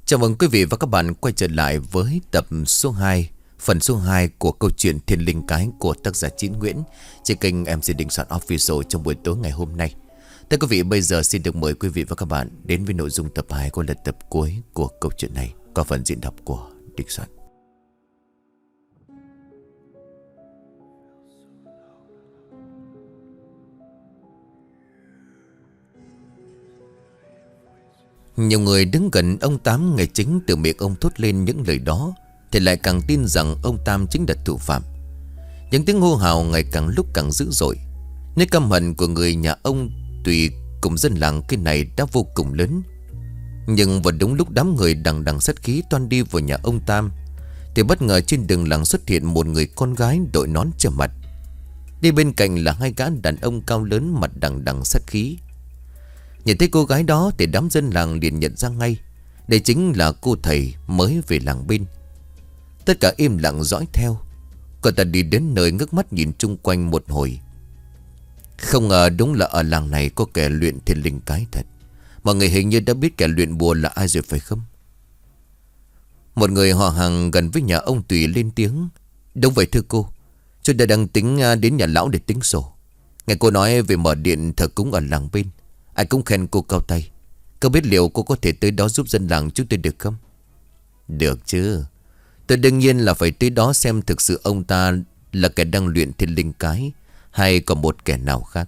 Chào mừng quý vị và các bạn quay trở lại với tập số 2, phần số 2 của câu chuyện Thiên Linh Cái của tác giả Chín Nguyễn trên kênh MC Đình Soạn Official trong buổi tối ngày hôm nay. Thưa quý vị, bây giờ xin được mời quý vị và các bạn đến với nội dung tập 2 của lần tập cuối của câu chuyện này qua phần diễn đọc của Đình Soạn. Nhiều người đứng gần ông Tám nghe chính từ miệng ông thốt lên những lời đó thì lại càng tin rằng ông Tam chính là thủ phạm. Những tiếng hô hào ngày càng lúc càng dữ dội. Nỗi căm hận của người nhà ông Tùy cùng dân làng cái này đã vô cùng lớn. Nhưng vào đúng lúc đám người đằng đằng sát khí toan đi vào nhà ông Tam thì bất ngờ trên đường làng xuất hiện một người con gái đội nón che mặt. Đi bên cạnh là hai gã đàn ông cao lớn mặt đằng đằng sát khí. Nhìn thấy cô gái đó thì đám dân làng liền nhận ra ngay đây chính là cô thầy mới về làng bên. Tất cả im lặng dõi theo. Cô ta đi đến nơi ngước mắt nhìn chung quanh một hồi. Không ngờ đúng là ở làng này có kẻ luyện thiên linh cái thật. Mọi người hình như đã biết kẻ luyện bùa là ai rồi phải không? Một người họ hàng gần với nhà ông Tùy lên tiếng. Đúng vậy thưa cô, chúng ta đang tính đến nhà lão để tính sổ. Nghe cô nói về mở điện thờ cúng ở làng bên, ai cũng khen cô cao tay. Cô biết liệu cô có thể tới đó giúp dân làng chúng tôi được không? Được chứ. Tôi đương nhiên là phải tới đó xem thực sự ông ta là kẻ đang luyện thiên linh cái hay còn một kẻ nào khác.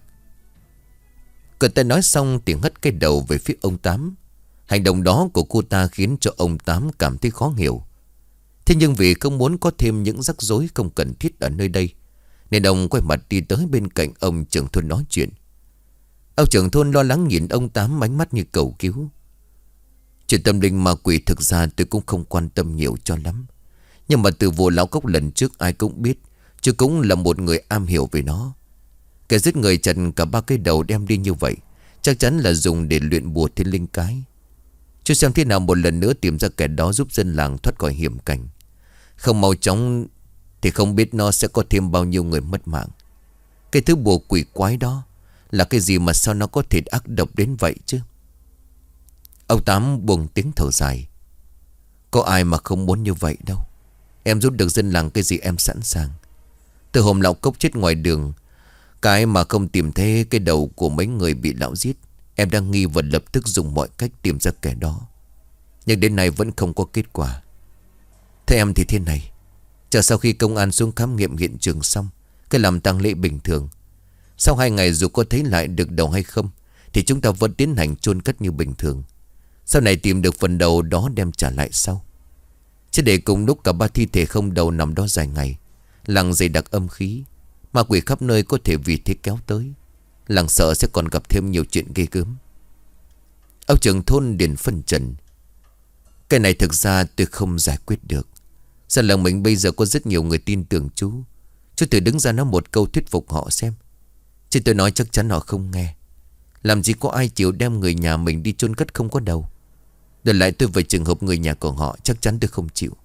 Cậu ta nói xong thì hất cái đầu về phía ông Tám. Hành động đó của cô ta khiến cho ông Tám cảm thấy khó hiểu. Thế nhưng vì không muốn có thêm những rắc rối không cần thiết ở nơi đây, nên ông quay mặt đi tới bên cạnh ông trưởng thôn nói chuyện. Ông trưởng thôn lo lắng nhìn ông Tám ánh mắt như cầu cứu. Chuyện tâm linh ma quỷ thực ra tôi cũng không quan tâm nhiều cho lắm. Nhưng mà từ vụ lão cốc lần trước ai cũng biết, chứ cũng là một người am hiểu về nó. Kẻ giết người chặt cả ba cái đầu đem đi như vậy chắc chắn là dùng để luyện bùa thiên linh cái. Chứ xem thế nào một lần nữa tìm ra kẻ đó giúp dân làng thoát khỏi hiểm cảnh. Không mau chóng thì không biết nó sẽ có thêm bao nhiêu người mất mạng. Cái thứ bùa quỷ quái đó là cái gì mà sao nó có thể ác độc đến vậy chứ? Ông Tám buông tiếng thở dài. Có ai mà không muốn như vậy đâu. Em giúp được dân làng cái gì em sẵn sàng. Từ hôm lão cốc chết ngoài đường, cái mà không tìm thấy cái đầu của mấy người bị lão giết, em đang nghi và lập tức dùng mọi cách tìm ra kẻ đó. Nhưng đến nay vẫn không có kết quả. Thế em thì thế này, chờ sau khi công an xuống khám nghiệm hiện trường xong, cái làm tang lễ bình thường, sau 2 ngày dù có thấy lại được đầu hay không thì chúng ta vẫn tiến hành chôn cất như bình thường. Sau này tìm được phần đầu đó đem trả lại sau. Chứ để cùng lúc cả ba thi thể không đầu nằm đó dài ngày, làng dày đặc âm khí, ma quỷ khắp nơi có thể vì thế kéo tới. Làng sợ sẽ còn gặp thêm nhiều chuyện ghê gớm. Ông trưởng thôn liền phân trần. Cái này thực ra tôi không giải quyết được. Dân làng mình bây giờ có rất nhiều người tin tưởng chú. Chú thử đứng ra nói một câu thuyết phục họ xem. Chứ tôi nói chắc chắn họ không nghe. Làm gì có ai chịu đem người nhà mình đi chôn cất không có đầu. Đổi lại tôi về trường hợp người nhà của họ, chắc chắn tôi không chịu.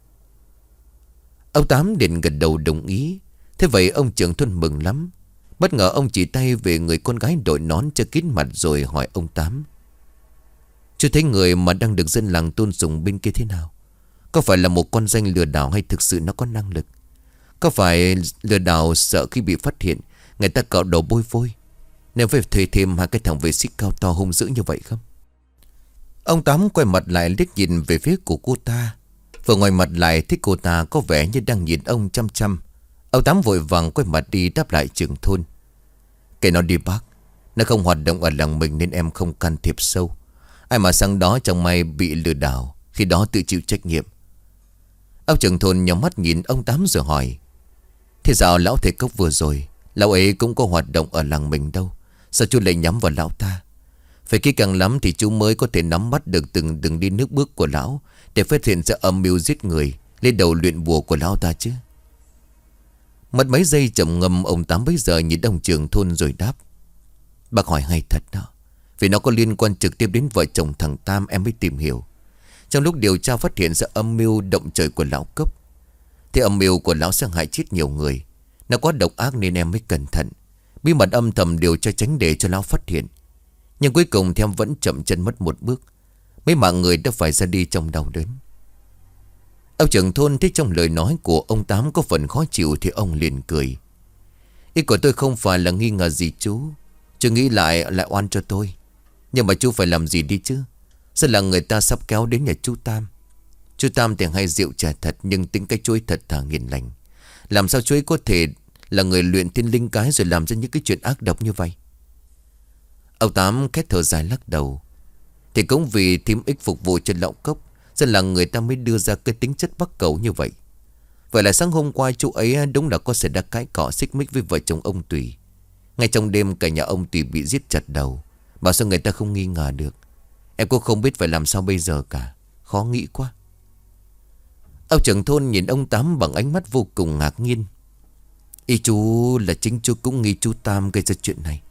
Ông Tám liền gật đầu đồng ý. Thế vậy ông trưởng thôn mừng lắm. Bất ngờ ông chỉ tay về người con gái đội nón che kín mặt rồi hỏi ông Tám. Chú thấy người mà đang được dân làng tôn sùng bên kia thế nào? Có phải là một con danh lừa đảo hay thực sự nó có năng lực? Có phải lừa đảo sợ khi bị phát hiện người ta cạo đầu bôi vôi, nên phải thuê thêm 2 cái thằng vệ sĩ cao to hung dữ như vậy không? Ông Tám quay mặt lại liếc nhìn về phía của cô ta. Vừa ngoài mặt lại thấy cô ta có vẻ như đang nhìn ông chăm chăm. Ông Tám vội vàng quay mặt đi đáp lại trưởng thôn. Kệ nó đi bác. Nó không hoạt động ở làng mình nên em không can thiệp sâu. Ai mà sang đó chẳng may bị lừa đảo, khi đó tự chịu trách nhiệm. Ông trưởng thôn nhắm mắt nhìn ông Tám rồi hỏi. Thế sao lão thầy cốc vừa rồi, lão ấy cũng có hoạt động ở làng mình đâu, sao chú lại nhắm vào lão ta? Phải kỹ càng lắm thì chú mới có thể nắm bắt được từng đường đi nước bước của lão, để phát hiện ra âm mưu giết người lên đầu luyện bùa của lão ta chứ. Mất mấy giây trầm ngâm, ông Tám bấy giờ nhìn ông trưởng thôn rồi đáp. Bác hỏi hay thật đó, vì nó có liên quan trực tiếp đến vợ chồng thằng Tam em mới tìm hiểu. Trong lúc điều tra phát hiện ra âm mưu động trời của lão cốc. Thì âm mưu của lão sẽ hại chết nhiều người. Nó quá độc ác nên em mới cẩn thận, bí mật âm thầm điều tra tránh để cho lão phát hiện. Nhưng cuối cùng thì em vẫn chậm chân mất một bước. Mấy mạng người đã phải ra đi trong đau đớn. Ông trưởng thôn thấy trong lời nói của ông Tám có phần khó chịu thì ông liền cười. Ý của tôi không phải là nghi ngờ gì chú. Chú nghĩ lại oan cho tôi. Nhưng mà chú phải làm gì đi chứ. Sao là người ta sắp kéo đến nhà chú Tam. Chú Tam thì hay rượu trà thật, nhưng tính cách chú ấy thật thà hiền lành. Làm sao chú ấy có thể là người luyện thiên linh cái rồi làm ra những cái chuyện ác độc như vậy. Ông Tám khét thở dài lắc đầu. Thì cũng vì thím ích phục vụ cho lão cốc, nên là người ta mới đưa ra cái tính chất bắc cầu như vậy. Vậy là sáng hôm qua chú ấy đúng là có xảy ra cãi cọ xích mích với vợ chồng ông Tùy. Ngay trong đêm cả nhà ông Tùy bị giết chặt đầu. Bảo sao người ta không nghi ngờ được. Em cũng không biết phải làm sao bây giờ cả. Khó nghĩ quá. Ông trưởng thôn nhìn ông Tám bằng ánh mắt vô cùng ngạc nhiên. Ý chú là chính chú cũng nghi chú Tam gây ra chuyện này.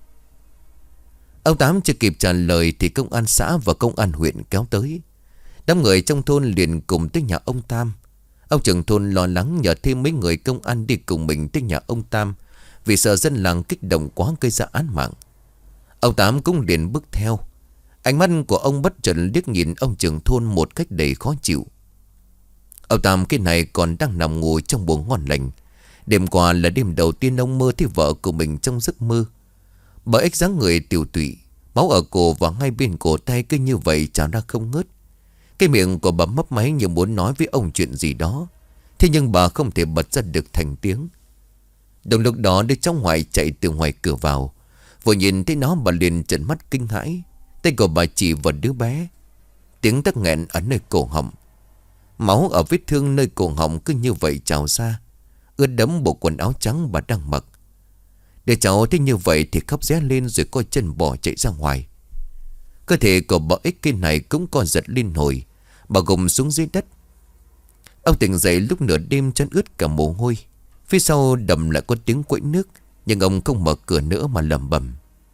Ông Tám chưa kịp trả lời thì công an xã và công an huyện kéo tới. Đám người trong thôn liền cùng tới nhà ông Tam. Ông trưởng thôn lo lắng nhờ thêm mấy người công an đi cùng mình tới nhà ông Tam, vì sợ dân làng kích động quá gây ra án mạng. Ông Tám cũng liền bước theo. Ánh mắt của ông bất chợt liếc nhìn ông trưởng thôn một cách đầy khó chịu. Ông Tam cái này còn đang nằm ngủ trong buồng ngon lành. Đêm qua là đêm đầu tiên ông mơ thấy vợ của mình trong giấc mơ. Bà ếch dáng người tiểu tụy, máu ở cổ và ngay bên cổ tay cứ như vậy trào ra không ngớt. Cái miệng của bà mấp máy như muốn nói với ông chuyện gì đó. Thế nhưng bà không thể bật ra được thành tiếng. Đồng lúc đó đứa cháu ngoại chạy từ ngoài cửa vào. Vừa nhìn thấy nó bà liền trợn mắt kinh hãi. Tay của bà chỉ vào đứa bé. Tiếng tắc nghẹn ở nơi cổ họng. Máu ở vết thương nơi cổ họng cứ như vậy trào ra, ướt đẫm bộ quần áo trắng bà đang mặc. Để cháu thấy như vậy thì khóc ré lên rồi coi chân bò chạy ra ngoài. Cơ thể của bà ích kia này cũng co giật liên hồi. Bà gục xuống dưới đất. Ông tỉnh dậy lúc nửa đêm chân ướt cả mồ hôi. Phía sau đầm lại có tiếng quẫy nước, nhưng ông không mở cửa nữa mà lẩm bẩm.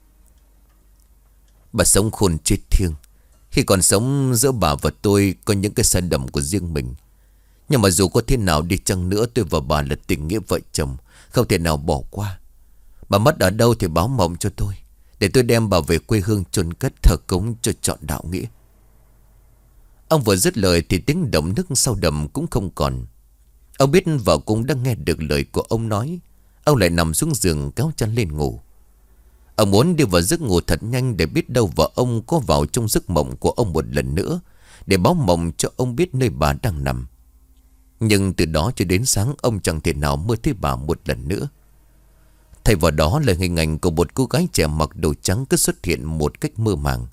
Bà sống khôn chết thiêng. Khi còn sống giữa bà và tôi có những cái sai lầm của riêng mình. Nhưng mà dù có thế nào đi chăng nữa, tôi và bà là tình nghĩa vợ chồng, không thể nào bỏ qua. Bà mất ở đâu thì báo mộng cho tôi, để tôi đem bà về quê hương chôn cất thờ cúng cho trọn đạo nghĩa. Ông vừa dứt lời thì tiếng động nước sau đầm cũng không còn. Ông biết vợ cũng đang nghe được lời của ông nói. Ông lại nằm xuống giường kéo chăn lên ngủ. Ông muốn đi vào giấc ngủ thật nhanh để biết đâu vợ ông có vào trong giấc mộng của ông một lần nữa, để báo mộng cho ông biết nơi bà đang nằm. Nhưng từ đó cho đến sáng ông chẳng thể nào mơ thấy bà một lần nữa. Thay vào đó là hình ảnh của một cô gái trẻ mặc đồ trắng cứ xuất hiện một cách mơ màng.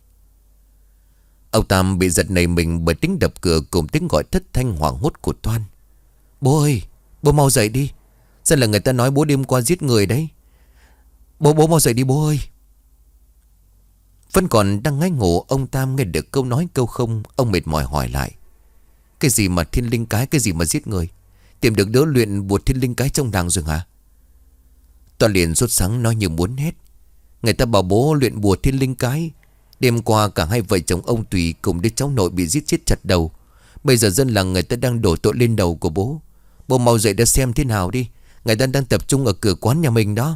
Ông Tam bị giật nảy mình bởi tiếng đập cửa cùng tiếng gọi thất thanh hoảng hốt của Toan. Bố ơi, bố mau dậy đi. Sao là người ta nói bố đêm qua giết người đấy. Bố mau dậy đi bố ơi. Vẫn còn đang ngáy ngủ, ông Tam nghe được câu nói câu không. Ông mệt mỏi hỏi lại. Cái gì mà thiên linh cái, cái gì mà giết người? Tìm được đứa luyện bùa thiên linh cái trong làng rồi hả? Toàn liền sốt sắng nói như muốn hét. Người ta bảo bố luyện bùa thiên linh cái. Đêm qua cả hai vợ chồng ông Tùy cùng đứa cháu nội bị giết chết chặt đầu. Bây giờ dân làng người ta đang đổ tội lên đầu của bố. Bố mau dậy đã xem thế nào đi. Người ta đang tập trung ở cửa quán nhà mình đó.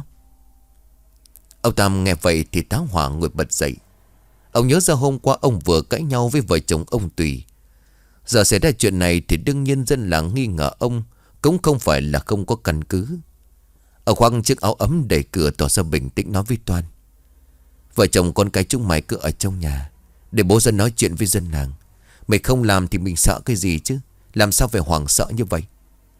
Ông Tam nghe vậy thì táo hỏa ngồi bật dậy. Ông nhớ ra hôm qua ông vừa cãi nhau với vợ chồng ông Tùy. Giờ xảy ra chuyện này thì đương nhiên dân làng nghi ngờ ông cũng không phải là không có căn cứ. Ông khoác chiếc áo ấm đẩy cửa tỏ ra bình tĩnh nói với Toan. Vợ chồng con cái chúng mày cứ ở trong nhà, để bố ra nói chuyện với dân làng. Mày không làm thì mình sợ cái gì chứ? Làm sao phải hoảng sợ như vậy?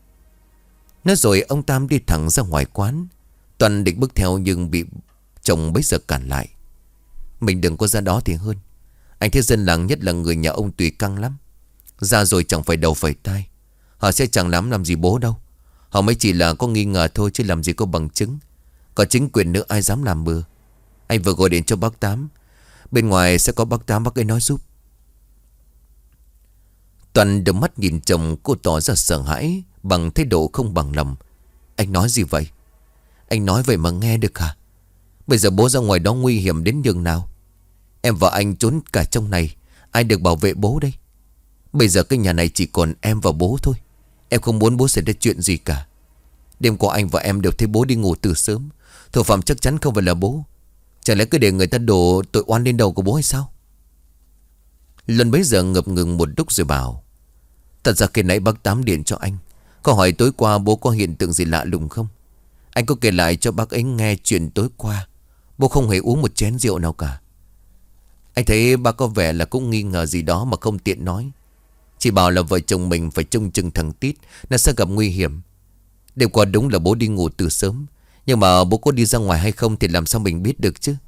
Nói rồi ông Tam đi thẳng ra ngoài quán. Toàn định bước theo nhưng bị chồng bấy giờ cản lại. Mình đừng có ra đó thì hơn. Anh thấy dân làng nhất là người nhà ông Tùy căng lắm. Ra rồi chẳng phải đầu phải tai. Họ sẽ chẳng làm gì bố đâu. Họ mới chỉ là có nghi ngờ thôi chứ làm gì có bằng chứng. Có chính quyền nữa ai dám làm bừa. Anh vừa gọi điện cho bác Tám. Bên ngoài sẽ có bác Tám, bác ấy nói giúp. Toàn đôi mắt nhìn chồng, cô tỏ ra sợ hãi bằng thái độ không bằng lòng. Anh nói gì vậy? Anh nói vậy mà nghe được hả? Bây giờ bố ra ngoài đó nguy hiểm đến nhường nào? Em và anh trốn cả trong này, ai được bảo vệ bố đây? Bây giờ cái nhà này chỉ còn em và bố thôi. Em không muốn bố xảy ra chuyện gì cả. Đêm qua anh và em đều thấy bố đi ngủ từ sớm. Thủ phạm chắc chắn không phải là bố. Chẳng lẽ cứ để người ta đổ tội oan lên đầu của bố hay sao? Luân bấy giờ ngập ngừng một lúc rồi bảo: Thật ra khi nãy bác Tám điện cho anh, có hỏi tối qua bố có hiện tượng gì lạ lùng không. Anh có kể lại cho bác ấy nghe chuyện tối qua. Bố không hề uống một chén rượu nào cả. Anh thấy bác có vẻ là cũng nghi ngờ gì đó mà không tiện nói. Chỉ bảo là vợ chồng mình phải trông chừng thằng Tít, nó sẽ gặp nguy hiểm. Đêm qua đúng là bố đi ngủ từ sớm, nhưng mà bố có đi ra ngoài hay không thì làm sao mình biết được chứ.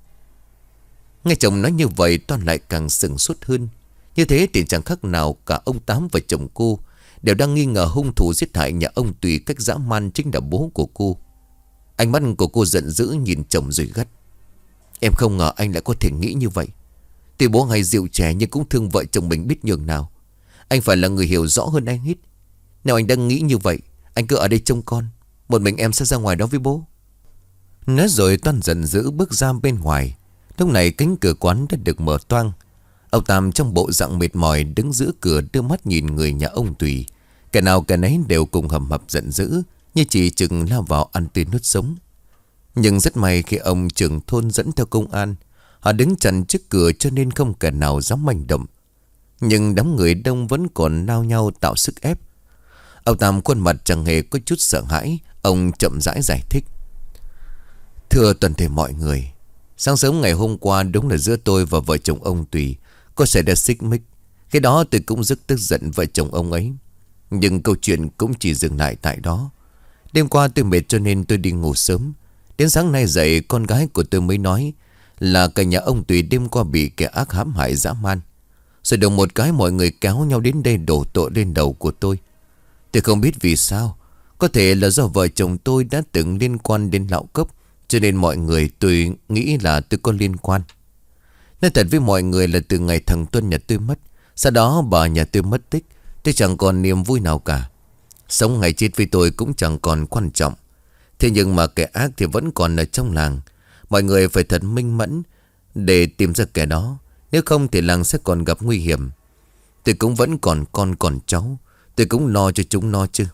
Nghe chồng nói như vậy Toan lại càng sửng sốt hơn. Như thế thì chẳng khác nào cả ông Tám và chồng cô đều đang nghi ngờ hung thủ giết hại nhà ông Tùy cách dã man chính là bố của cô. Ánh mắt của cô giận dữ nhìn chồng rồi gắt: Em không ngờ anh lại có thể nghĩ như vậy. Tuy bố hay rượu chè nhưng cũng thương vợ chồng mình biết nhường nào. Anh phải là người hiểu rõ hơn anh hết. Nếu anh đang nghĩ như vậy, anh cứ ở đây trông con, một mình em sẽ ra ngoài đó với bố. Nói rồi Toan giận dữ bước ra bên ngoài. Lúc này cánh cửa quán đã được mở toang. Ông Tam trong bộ dạng mệt mỏi đứng giữa cửa đưa mắt nhìn người nhà ông Tùy. Kẻ nào kẻ nấy đều cùng hầm hập giận dữ, như chỉ chừng lao vào ăn tươi nuốt sống. Nhưng rất may khi ông trưởng thôn dẫn theo công an, họ đứng chặn trước cửa cho nên không kẻ nào dám manh động. Nhưng đám người đông vẫn còn nao nhau tạo sức ép. Ông Tam khuôn mặt chẳng hề có chút sợ hãi. Ông chậm rãi giải thích: Thưa toàn thể mọi người, sáng sớm ngày hôm qua đúng là giữa tôi và vợ chồng ông Tùy có xảy ra xích mích. Cái đó tôi cũng rất tức giận vợ chồng ông ấy. Nhưng câu chuyện cũng chỉ dừng lại tại đó. Đêm qua tôi mệt cho nên tôi đi ngủ sớm. Đến sáng nay dậy con gái của tôi mới nói là cả nhà ông Tùy đêm qua bị kẻ ác hãm hại dã man. Rồi đồng một cái mọi người kéo nhau đến đây đổ tội lên đầu của tôi. Tôi không biết vì sao. Có thể là do vợ chồng tôi đã từng liên quan đến lão cấp, cho nên mọi người tôi nghĩ là tôi có liên quan. Nói thật với mọi người là từ ngày thằng Tuân nhà tôi mất, sau đó bà nhà tôi mất tích, tôi chẳng còn niềm vui nào cả. Sống ngày chết với tôi cũng chẳng còn quan trọng. Thế nhưng mà kẻ ác thì vẫn còn ở trong làng. Mọi người phải thật minh mẫn để tìm ra kẻ đó. Nếu không thì làng sẽ còn gặp nguy hiểm. Tôi cũng vẫn còn con còn cháu, tôi cũng lo cho chúng nó chứ.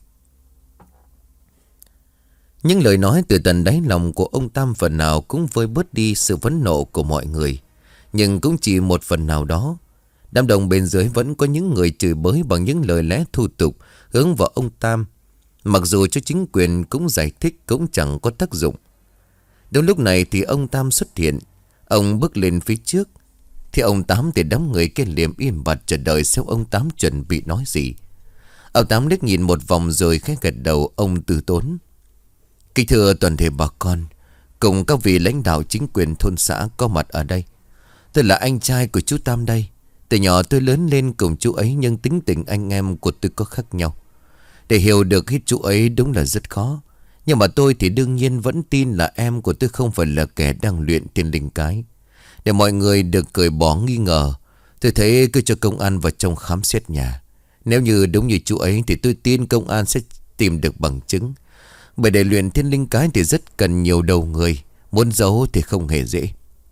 Những lời nói từ tận đáy lòng của ông Tam phần nào cũng vơi bớt đi sự phẫn nộ của mọi người. Nhưng cũng chỉ một phần nào đó. Đám đông bên dưới vẫn có những người chửi bới bằng những lời lẽ thô tục hướng vào ông Tam. Mặc dù cho chính quyền cũng giải thích cũng chẳng có tác dụng. Đúng lúc này thì ông Tam xuất hiện. Ông bước lên phía trước. Thì ông Tám thì đám người kia liềm im bặt chờ đợi xem ông Tám chuẩn bị nói gì. Ông Tám liếc nhìn một vòng rồi khẽ gật đầu. Ông từ tốn: Kính thưa toàn thể bà con cùng các vị lãnh đạo chính quyền thôn xã có mặt ở đây. Tôi là anh trai của chú Tam đây. Từ nhỏ tôi lớn lên cùng chú ấy, nhưng tính tình anh em của tôi có khác nhau. Để hiểu được hết chú ấy đúng là rất khó. Nhưng mà tôi thì đương nhiên vẫn tin là em của tôi không phải là kẻ đang luyện thiên linh cái. Để mọi người được cởi bỏ nghi ngờ, tôi thấy cứ cho công an vào trong khám xét nhà. Nếu như đúng như chú ấy thì tôi tin công an sẽ tìm được bằng chứng. Bởi để luyện thiên linh cái thì rất cần nhiều đầu người. Muốn giấu thì không hề dễ.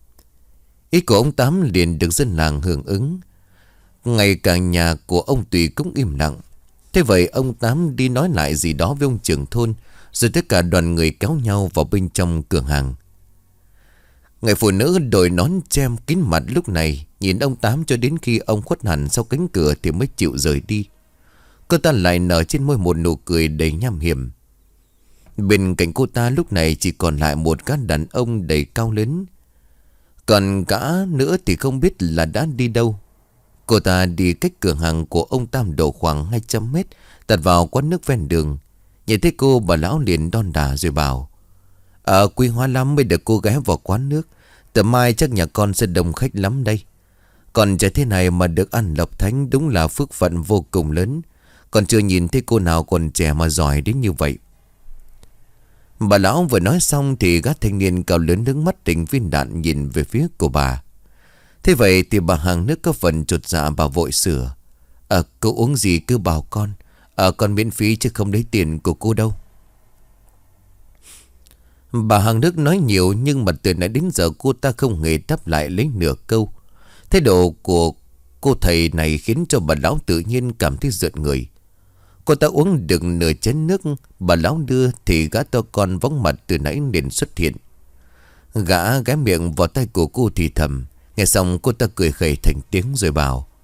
Ý của ông Tám liền được dân làng hưởng ứng. Ngay cả nhà của ông Tùy cũng im lặng. Thế vậy ông Tám đi nói lại gì đó với ông trưởng thôn. Rồi tất cả đoàn người kéo nhau vào bên trong cửa hàng. Người phụ nữ đội nón che kín mặt lúc này nhìn ông Tám cho đến khi ông khuất hẳn sau cánh cửa thì mới chịu rời đi. Cô ta lại nở trên môi một nụ cười đầy nham hiểm. Bên cạnh cô ta lúc này chỉ còn lại một gã đàn ông đầy cao lớn. Còn cả nữa thì không biết là đã đi đâu. Cô ta đi cách cửa hàng của ông Tam độ khoảng 200 mét, tạt vào quán nước ven đường. Nhìn thấy cô, bà lão liền đon đả rồi bảo: Quý hóa lắm mới được cô ghé vào quán nước. Tầm mai chắc nhà con sẽ đông khách lắm đây. Còn trẻ thế này mà được ăn lộc thánh đúng là phước phận vô cùng lớn. Còn chưa nhìn thấy cô nào còn trẻ mà giỏi đến như vậy. Bà lão vừa nói xong thì gã thanh niên cao lớn nước mắt tình viên đạn nhìn về phía của bà. Thế vậy thì bà hàng nước có phần chột dạ, bà vội sửa: Cô uống gì cứ bảo con. Con miễn phí chứ không lấy tiền của cô đâu. Bà hàng nước nói nhiều nhưng mà từ nãy đến giờ cô ta không hề đáp lại lấy nửa câu. Thái độ của cô thầy này khiến cho bà lão tự nhiên cảm thấy rợn người. Cô ta uống được nửa chén nước bà lão đưa thì gã to con vắng mặt từ nãy liền xuất hiện. Gã ghé miệng vào tay của cô thì thầm. Nghe xong cô ta cười khẩy thành tiếng rồi bảo: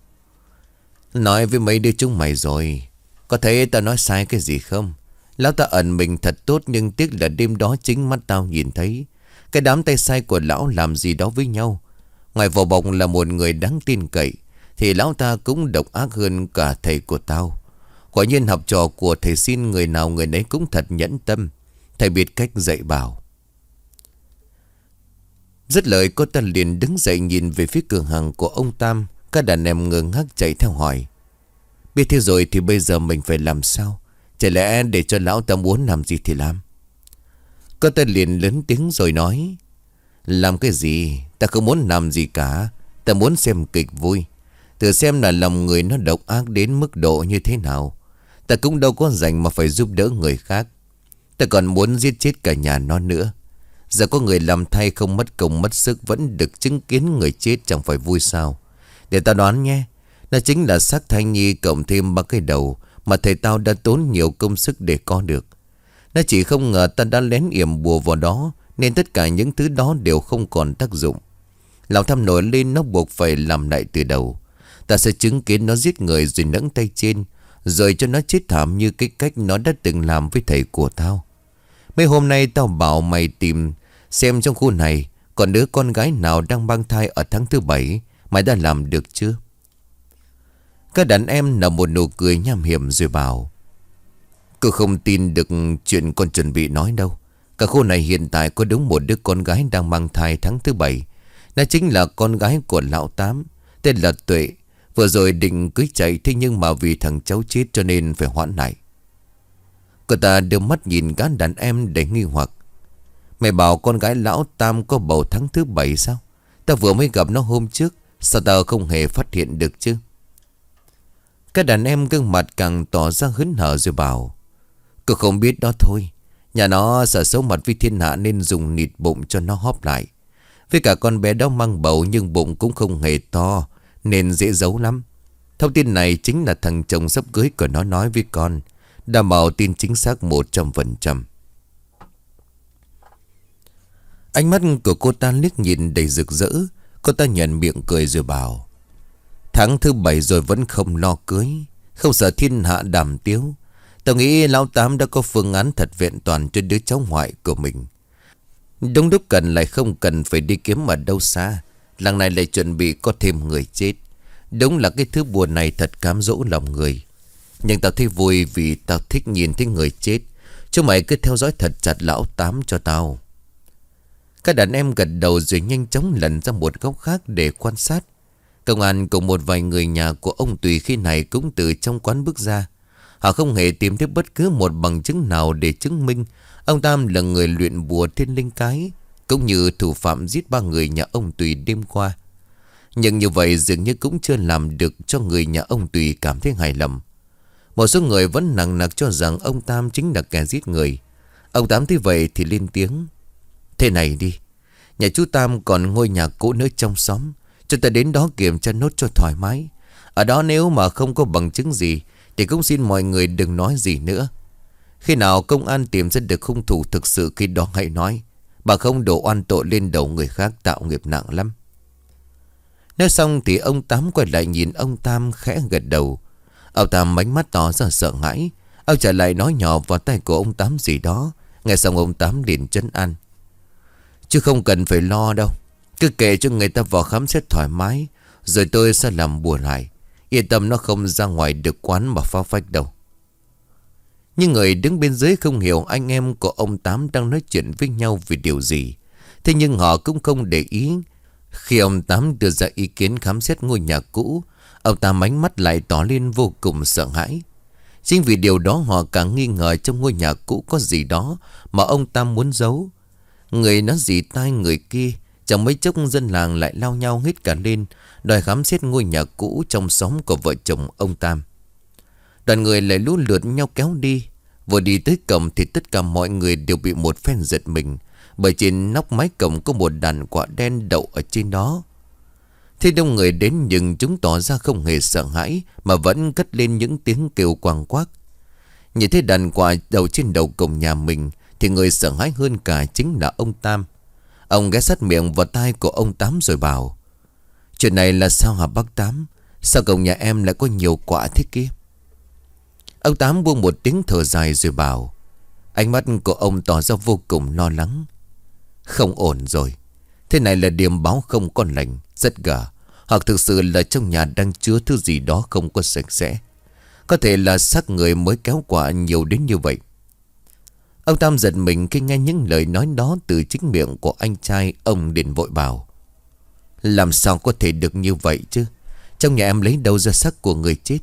Nói với mấy đứa chúng mày rồi. Có thấy tao nói sai cái gì không? Lão ta ẩn mình thật tốt, nhưng tiếc là đêm đó chính mắt tao nhìn thấy cái đám tay sai của lão làm gì đó với nhau. Ngoài vỏ bọc là một người đáng tin cậy, thì lão ta cũng độc ác hơn cả thầy của tao. Quả nhiên học trò của thầy Xin người nào người nấy cũng thật nhẫn tâm. Thầy biết cách dạy bảo. Dứt lời, cô ta liền đứng dậy nhìn về phía cửa hàng của ông Tam. Các đàn em ngơ ngác chạy theo hỏi. Biết thế rồi thì bây giờ mình phải làm sao? Chả lẽ để cho lão ta muốn làm gì thì làm? Cô ta liền lớn tiếng rồi nói. Làm cái gì? Ta không muốn làm gì cả. Ta muốn xem kịch vui. Thử xem là lòng người nó độc ác đến mức độ như thế nào. Ta cũng đâu có rảnh mà phải giúp đỡ người khác. Ta còn muốn giết chết cả nhà nó nữa. Giờ có người làm thay không mất công mất sức vẫn được chứng kiến người chết, chẳng phải vui sao? Để ta đoán nhé. Nó chính là xác thai nhi cộng thêm 3 cái đầu mà thầy tao đã tốn nhiều công sức để có được. Nó chỉ không ngờ ta đã lén yểm bùa vào đó, nên tất cả những thứ đó đều không còn tác dụng. Lòng tham nổi lên, nó buộc phải làm lại từ đầu. Ta sẽ chứng kiến nó giết người rồi nẫng tay trên, rồi cho nó chết thảm như cái cách nó đã từng làm với thầy của tao. Mấy hôm nay tao bảo mày tìm xem trong khu này còn đứa con gái nào đang mang thai ở tháng thứ 7. Mày đã làm được chưa? Các đàn em nở một nụ cười nham hiểm rồi bảo. Cô không tin được chuyện con chuẩn bị nói đâu. Cả khu này hiện tại có đúng một đứa con gái đang mang thai tháng thứ 7. Nó chính là con gái của lão Tám, tên là Tuệ. Vừa rồi định cưới chạy, thế nhưng mà vì thằng cháu chết cho nên phải hoãn lại. Cô ta đưa mắt nhìn các đàn em để nghi hoặc. Mày bảo con gái lão Tam có bầu tháng thứ 7 sao? Ta vừa mới gặp nó hôm trước. Sao ta không hề phát hiện được chứ? Các đàn em gương mặt càng tỏ ra hớn hở rồi bảo. Cô không biết đó thôi. Nhà nó sợ xấu mặt với thiên hạ nên dùng nịt bụng cho nó hóp lại. Với cả con bé đó mang bầu nhưng bụng cũng không hề to, nên dễ giấu lắm. Thông tin này chính là thằng chồng sắp cưới của nó nói với con. Đảm bảo tin chính xác 100%. Ánh mắt của cô ta liếc nhìn đầy rực rỡ. Cô ta nhận miệng cười rồi bảo. Tháng thứ 7 rồi vẫn không lo cưới, không sợ thiên hạ đàm tiếu. Tao nghĩ lão Tám đã có phương án thật vẹn toàn cho đứa cháu ngoại của mình. Đúng lúc cần lại không cần phải đi kiếm ở đâu xa. Lần này lại chuẩn bị có thêm người chết. Đúng là cái thứ buồn này thật cám dỗ lòng người. Nhưng tao thấy vui vì tao thích nhìn thấy người chết. Chúng mày cứ theo dõi thật chặt lão Tám cho tao. Các đàn em gật đầu rồi nhanh chóng lần ra một góc khác để quan sát. Công an cùng một vài người nhà của ông Tùy khi này cũng từ trong quán bước ra. Họ không hề tìm thấy bất cứ một bằng chứng nào để chứng minh ông Tam là người luyện bùa thiên linh cái, cũng như thủ phạm giết 3 người nhà ông Tùy đêm qua. Nhưng như vậy dường như cũng chưa làm được cho người nhà ông Tùy cảm thấy hài lòng. Một số người vẫn nặng nặc cho rằng ông Tam chính là kẻ giết người. Ông Tám thấy vậy thì lên tiếng. Thế này đi, nhà chú Tam còn ngôi nhà cũ nữa trong xóm, cho ta đến đó kiểm tra nốt cho thoải mái. Ở đó nếu mà không có bằng chứng gì thì cũng xin mọi người đừng nói gì nữa. Khi nào công an tìm ra được hung thủ thực sự, khi đó hãy nói. Bà không đổ oan tội lên đầu người khác tạo nghiệp nặng lắm. Nói xong thì ông Tám quay lại nhìn ông Tam khẽ gật đầu. Ông Tam ánh mắt tỏ ra sợ hãi. Ông trả lại nói nhỏ vào tay của ông Tám gì đó. Nghe xong ông Tám liền trấn an. Chứ không cần phải lo đâu. Cứ kệ cho người ta vào khám xét thoải mái, rồi tôi sẽ làm bùa lại. Yên tâm, nó không ra ngoài được quán mà phá phách đâu. Nhưng người đứng bên dưới không hiểu anh em của ông Tám đang nói chuyện với nhau vì điều gì. Thế nhưng họ cũng không để ý. Khi ông Tám đưa ra ý kiến khám xét ngôi nhà cũ, ông Tám ánh mắt lại tỏ lên vô cùng sợ hãi. Chính vì điều đó họ càng nghi ngờ trong ngôi nhà cũ có gì đó mà ông Tam muốn giấu. Người nói gì tai người kia. Chẳng mấy chốc dân làng lại lao nhau hết cả lên, đòi khám xét ngôi nhà cũ trong xóm của vợ chồng ông Tam. Đoàn người lại lũ lượt nhau kéo đi. Vừa đi tới cổng thì tất cả mọi người đều bị một phen giật mình, bởi trên nóc mái cổng có một đàn quạ đen đậu ở trên đó. Thế đông người đến nhưng chúng tỏ ra không hề sợ hãi, mà vẫn cất lên những tiếng kêu quang quác. Nhìn thấy đàn quạ đậu trên đầu cổng nhà mình thì người sợ hãi hơn cả chính là ông Tam. Ông ghé sát miệng vào tai của ông Tám rồi bảo. Chuyện này là sao hả bác Tám? Sao cổng nhà em lại có nhiều quả thế kia? Ông Tám buông một tiếng thở dài rồi bảo. Ánh mắt của ông tỏ ra vô cùng lo lắng. Không ổn rồi. Thế này là điểm báo không con lành, rất gà. Hoặc thực sự là trong nhà đang chứa thứ gì đó không có sạch sẽ. Có thể là xác người mới kéo quả nhiều đến như vậy. Ông Tam giật mình khi nghe những lời nói đó từ chính miệng của anh trai. Ông liền vội bảo. Làm sao có thể được như vậy chứ? Trong nhà em lấy đâu ra xác của người chết?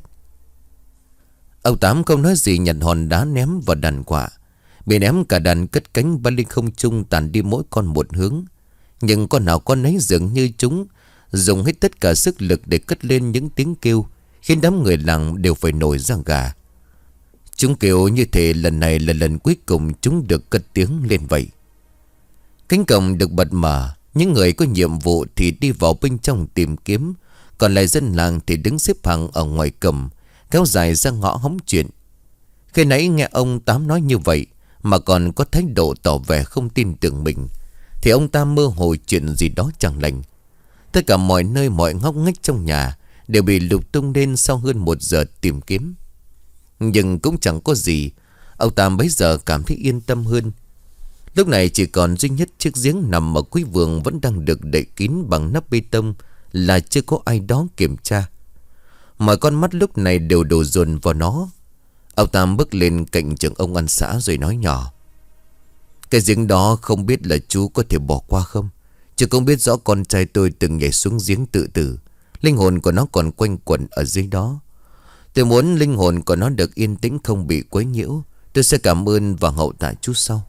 Ông Tám không nói gì, nhặt hòn đá ném vào đàn quả. Bị ném cả đàn cất cánh bay lên không trung, tàn đi mỗi con một hướng. Nhưng con nào con nấy dường như chúng dùng hết tất cả sức lực để cất lên những tiếng kêu, khiến đám người làng đều phải nổi da gà. Chúng kêu như thể lần này là lần cuối cùng chúng được cất tiếng lên vậy. Cánh cổng được bật mở. Những người có nhiệm vụ thì đi vào bên trong tìm kiếm, còn lại dân làng thì đứng xếp hàng ở ngoài cổng, kéo dài ra ngõ hóng chuyện. Khi nãy nghe ông Tám nói như vậy mà còn có thái độ tỏ vẻ không tin tưởng mình, thì ông ta mơ hồ chuyện gì đó chẳng lành. Tất cả mọi nơi mọi ngóc ngách trong nhà đều bị lục tung lên sau hơn 1 giờ tìm kiếm. Nhưng cũng chẳng có gì. Ông Tám bấy giờ cảm thấy yên tâm hơn. Lúc này chỉ còn duy nhất chiếc giếng nằm ở cuối vườn vẫn đang được đậy kín bằng nắp bê tông, là chưa có ai đó kiểm tra. Mọi con mắt lúc này đều đổ dồn vào nó. Ông Tam bước lên cạnh trưởng ông ăn xã rồi nói nhỏ. Cái giếng đó không biết là chú có thể bỏ qua không? Chứ không biết rõ con trai tôi từng nhảy xuống giếng tự tử. Linh hồn của nó còn quanh quẩn ở dưới đó. Tôi muốn linh hồn của nó được yên tĩnh, không bị quấy nhiễu. Tôi sẽ cảm ơn và hậu tạ chú sau.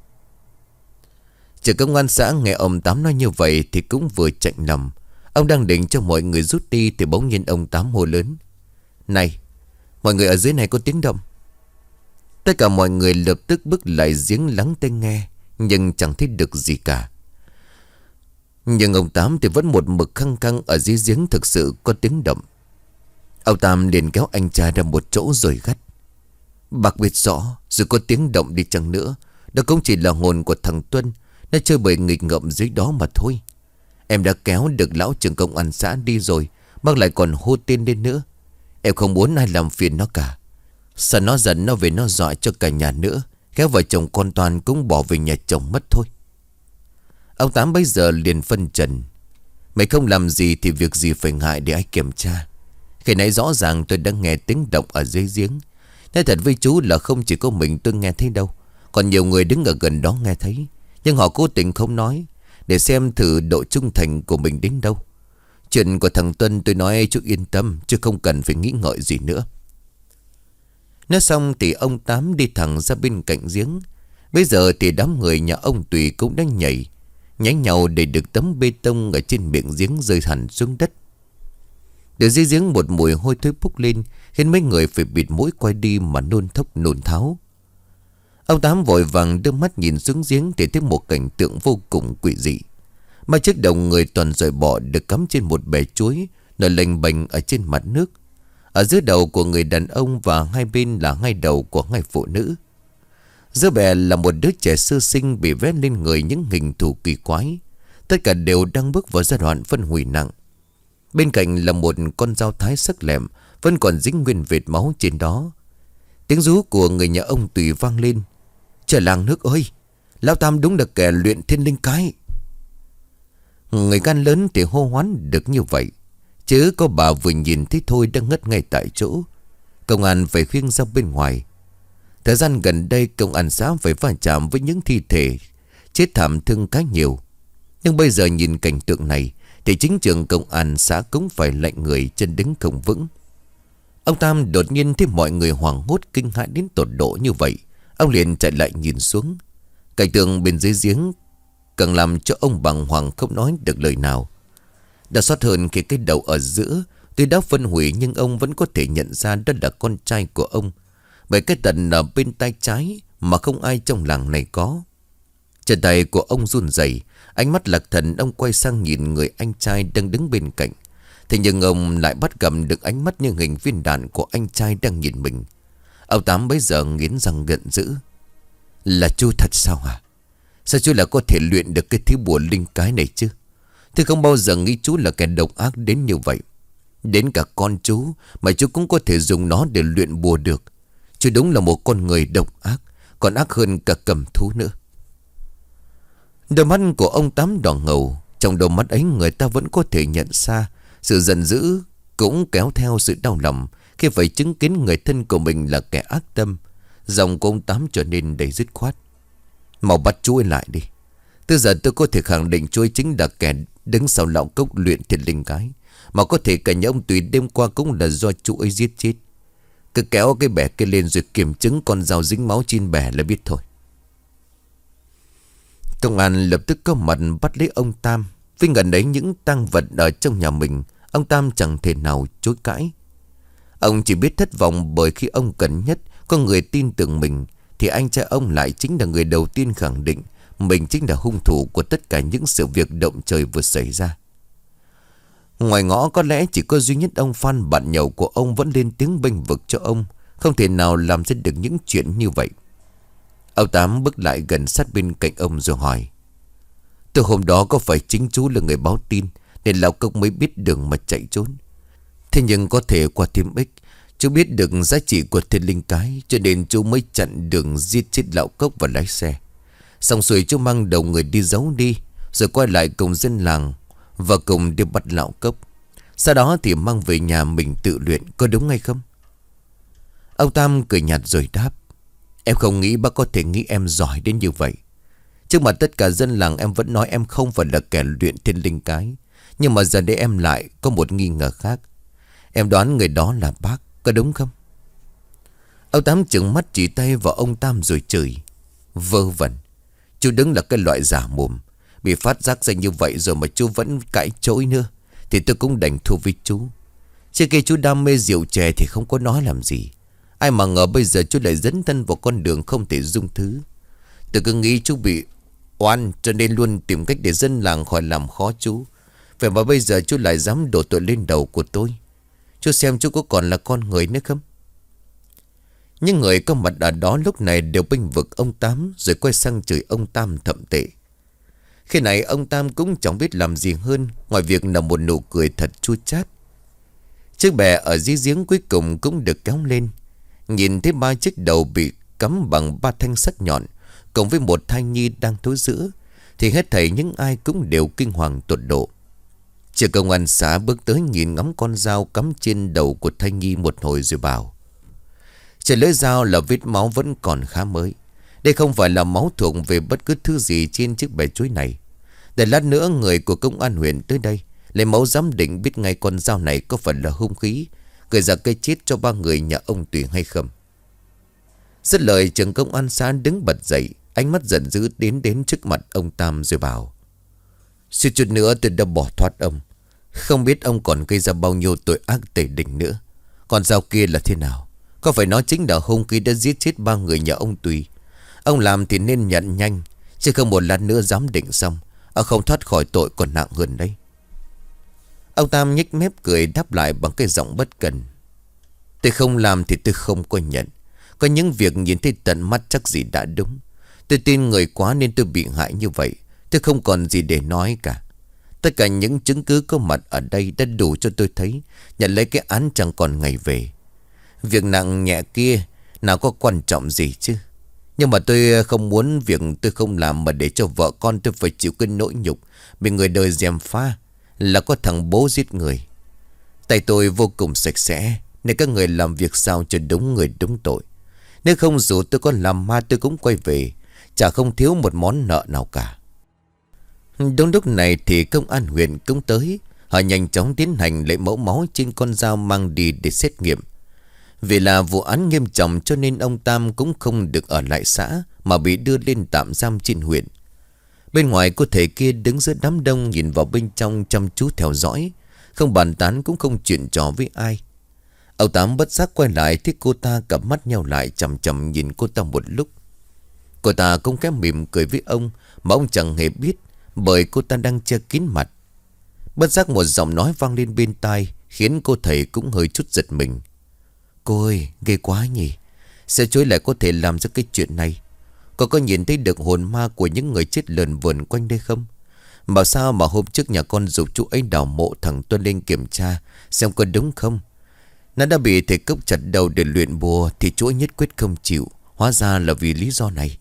Trưởng công an xã nghe ông Tám nói như vậy thì cũng vừa chạnh lòng. Ông đang định cho mọi người rút đi thì bỗng nhiên ông Tám hô lớn. Này, mọi người ở dưới này có tiếng động. Tất cả mọi người lập tức bước lại giếng lắng tai nghe, nhưng chẳng thấy được gì cả. Nhưng ông Tám thì vẫn một mực khăng khăng ở dưới giếng thực sự có tiếng động. Ông Tám liền kéo anh trai ra một chỗ rồi gắt. Bác biết rõ, dù có tiếng động đi chăng nữa, đó cũng chỉ là hồn của thằng Tuân. Nó chơi bời nghịch ngợm dưới đó mà thôi. Em đã kéo được lão trưởng công an xã đi rồi, bác lại còn hô tên lên nữa. Em không muốn ai làm phiền nó cả. Sợ nó giận nó về nó dọa cho cả nhà nữa. Kéo vợ chồng con Toàn cũng bỏ về nhà chồng mất thôi. Ông Tám bây giờ liền phân trần. Mày không làm gì thì việc gì phải ngại để ai kiểm tra. Khi nãy rõ ràng tôi đã nghe tiếng động ở dưới giếng. Nói thật với chú là không chỉ có mình tôi nghe thấy đâu. Còn nhiều người đứng ở gần đó nghe thấy. Nhưng họ cố tình không nói, để xem thử độ trung thành của mình đến đâu. Chuyện của thằng Tuân tôi nói chú yên tâm, chứ không cần phải nghĩ ngợi gì nữa. Nói xong thì ông Tám đi thẳng ra bên cạnh giếng. Bây giờ thì đám người nhà ông Tùy cũng đang nhảy nhau để được tấm bê tông ở trên miệng giếng rơi hẳn xuống đất. Từ dưới giếng một mùi hôi thối bốc lên, khiến mấy người phải bịt mũi quay đi mà nôn thốc nôn tháo. Ông Tám vội vàng đưa mắt nhìn xuống giếng thì thấy một cảnh tượng vô cùng quỷ dị. Ba chiếc đồng người toàn dòi bọ được cắm trên một bè chuối nổi lềnh bềnh ở trên mặt nước. Ở dưới đầu của người đàn ông và hai bên là hai đầu của hai phụ nữ. Giữa bè là một đứa trẻ sơ sinh bị vét lên người những hình thù kỳ quái. Tất cả đều đang bước vào giai đoạn phân hủy nặng. Bên cạnh là một con dao thái sắc lẹm vẫn còn dính nguyên vệt máu trên đó. Tiếng rú của người nhà ông Tùy vang lên. Trời làng nước ơi, lão Tam đúng là kẻ luyện thiên linh cái. Người gan lớn thì hô hoán được như vậy, chứ có bà vừa nhìn thấy thôi đã ngất ngay tại chỗ. Công an phải khiêng ra bên ngoài. Thời gian gần đây công an xã phải va chạm với những thi thể chết thảm thương khá nhiều. Nhưng bây giờ nhìn cảnh tượng này thì chính trưởng công an xã cũng phải lạnh người, chân đứng không vững. Ông Tam đột nhiên thấy mọi người hoảng hốt kinh hãi đến tột độ như vậy. Ông liền chạy lại nhìn xuống. Cảnh tượng bên dưới giếng càng làm cho ông bàng hoàng không nói được lời nào. Đã xót hơn khi cái đầu ở giữa tuy đã phân hủy, nhưng ông vẫn có thể nhận ra đó là con trai của ông. Bởi cái tận ở bên tay trái mà không ai trong làng này có. Chân tay của ông run rẩy, ánh mắt lạc thần. Ông quay sang nhìn người anh trai đang đứng bên cạnh. Thế nhưng ông lại bắt gặp được ánh mắt như hình viên đạn của anh trai đang nhìn mình. Ông Tám bấy giờ nghiến răng giận dữ. Là chú thật sao hả? Sao chú lại có thể luyện được cái thứ bùa linh cái này chứ? Tôi không bao giờ nghĩ chú là kẻ độc ác đến như vậy. Đến cả con chú mà chú cũng có thể dùng nó để luyện bùa được. Chú đúng là một con người độc ác, còn ác hơn cả cầm thú nữa. Đôi mắt của ông Tám đỏ ngầu. Trong đôi mắt ấy người ta vẫn có thể nhận ra sự giận dữ, cũng kéo theo sự đau lòng khi phải chứng kiến người thân của mình là kẻ ác tâm. Giọng của ông Tám trở nên đầy dứt khoát. Mau bắt chú ấy lại đi. Từ giờ tôi có thể khẳng định chú ấy chính là kẻ đứng sau lão cốc luyện thiên linh cái. Mà có thể cả nhà ông Tùy đêm qua cũng là do chú ấy giết chết. Cứ kéo cái bẻ kia lên rồi kiểm chứng con dao dính máu trên bẻ là biết thôi. Công an lập tức có mặt bắt lấy ông Tam. Vì gần đấy những tang vật ở trong nhà mình, ông Tam chẳng thể nào chối cãi. Ông chỉ biết thất vọng bởi khi ông cần nhất có người tin tưởng mình, thì anh trai ông lại chính là người đầu tiên khẳng định mình chính là hung thủ của tất cả những sự việc động trời vừa xảy ra. Ngoài ngõ có lẽ chỉ có duy nhất ông Phan, bạn nhậu của ông, vẫn lên tiếng bênh vực cho ông. Không thể nào làm ra được những chuyện như vậy. Ông Tám bước lại gần sát bên cạnh ông rồi hỏi: từ hôm đó có phải chính chú là người báo tin nên lão cốc mới biết đường mà chạy trốn? Thế nhưng có thể qua thêm ích, chú biết được giá trị của thiên linh cái, cho nên chú mới chặn đường giết chết lão cốc và lái xe. Xong rồi chú mang đầu người đi giấu đi, rồi quay lại cùng dân làng và cùng đi bắt lão cốc. Sau đó thì mang về nhà mình tự luyện, có đúng hay không? Ông Tam cười nhạt rồi đáp: em không nghĩ bác có thể nghĩ em giỏi đến như vậy. Trước mặt tất cả dân làng em vẫn nói em không phải là kẻ luyện thiên linh cái. Nhưng mà giờ đây em lại có một nghi ngờ khác. Em đoán người đó là bác, có đúng không? Ông Tám trừng mắt chỉ tay vào ông Tam rồi chửi: vơ vẩn, chú đứng là cái loại giả mồm. Bị phát giác ra như vậy rồi mà chú vẫn cãi chối nữa, thì tôi cũng đành thua với chú. Trước khi chú đam mê rượu chè thì không có nói làm gì. Ai mà ngờ bây giờ chú lại dấn thân vào con đường không thể dung thứ. Tôi cứ nghĩ chú bị oan, cho nên luôn tìm cách để dân làng khỏi làm khó chú. Vậy mà bây giờ chú lại dám đổ tội lên đầu của tôi. Chú xem chú có còn là con người nữa không? Những người có mặt ở đó lúc này đều bênh vực ông Tám, rồi quay sang chửi ông Tam thậm tệ. Khi này ông Tam cũng chẳng biết làm gì hơn ngoài việc là một nụ cười thật chua chát. Chiếc bè ở dưới giếng cuối cùng cũng được kéo lên. Nhìn thấy 3 chiếc đầu bị cắm bằng 3 thanh sắt nhọn, cộng với một thai nhi đang thối rữa, thì hết thảy những ai cũng đều kinh hoàng tột độ. Chị công an xã bước tới nhìn ngắm con dao cắm trên đầu của thai nhi một hồi rồi bảo: trên lưỡi dao là vết máu vẫn còn khá mới. Đây không phải là máu thuộc về bất cứ thứ gì trên chiếc bè chuối này. Để lát nữa người của công an huyện tới đây lấy máu giám định biết ngay con dao này có phải là hung khí gây ra cái chết cho 3 người nhà ông Tuyền hay không. Dứt lời, trưởng công an xã đứng bật dậy, ánh mắt giận dữ đến trước mặt ông Tam rồi bảo: suýt chút nữa tôi đã bỏ thoát ông. Không biết ông còn gây ra bao nhiêu tội ác tẩy đỉnh nữa. Còn dao kia là thế nào? Có phải nó chính là hung khí đã giết chết 3 người nhà ông Tùy? Ông làm thì nên nhận nhanh, chứ không một lát nữa giám định xong ông không thoát khỏi tội còn nặng hơn đấy. Ông Tam nhếch mép cười đáp lại bằng cái giọng bất cần: tôi không làm thì tôi không có nhận. Có những việc nhìn thấy tận mắt chắc gì đã đúng. Tôi tin người quá nên tôi bị hại như vậy. Tôi không còn gì để nói cả. Tất cả những chứng cứ có mặt ở đây đã đủ cho tôi thấy nhận lấy cái án chẳng còn ngày về. Việc nặng nhẹ kia nào có quan trọng gì chứ. Nhưng mà tôi không muốn việc tôi không làm mà để cho vợ con tôi phải chịu cái nỗi nhục bị người đời gièm pha là có thằng bố giết người. Tay tôi vô cùng sạch sẽ, nên các người làm việc sao cho đúng người đúng tội. Nếu không dù tôi có làm ma tôi cũng quay về, chả không thiếu một món nợ nào cả. Đúng lúc này thì công an huyện cũng tới. Họ nhanh chóng tiến hành lấy mẫu máu trên con dao mang đi để xét nghiệm. Vì là vụ án nghiêm trọng cho nên ông Tam cũng không được ở lại xã mà bị đưa lên tạm giam trên huyện. Bên ngoài cô thầy kia đứng giữa đám đông nhìn vào bên trong chăm chú theo dõi, không bàn tán cũng không chuyện trò với ai. Ông Tám bất giác quay lại thấy cô ta cặp mắt nhau lại chằm chằm nhìn cô ta một lúc. Cô ta cũng khẽ mỉm cười với ông mà ông chẳng hề biết, bởi cô ta đang che kín mặt. Bất giác một giọng nói vang lên bên tai khiến cô thầy cũng hơi chút giật mình. Cô ơi, ghê quá nhỉ. Sao chú lại có thể làm ra cái chuyện này? Cô có nhìn thấy được hồn ma của những người chết lờn vờn quanh đây không? Bảo sao mà hôm trước nhà con giục chú ấy đào mộ thằng Tuân lên kiểm tra xem có đúng không. Nó đã bị thầy Cốc chặt đầu để luyện bùa thì chú ấy nhất quyết không chịu. Hóa ra là vì lý do này.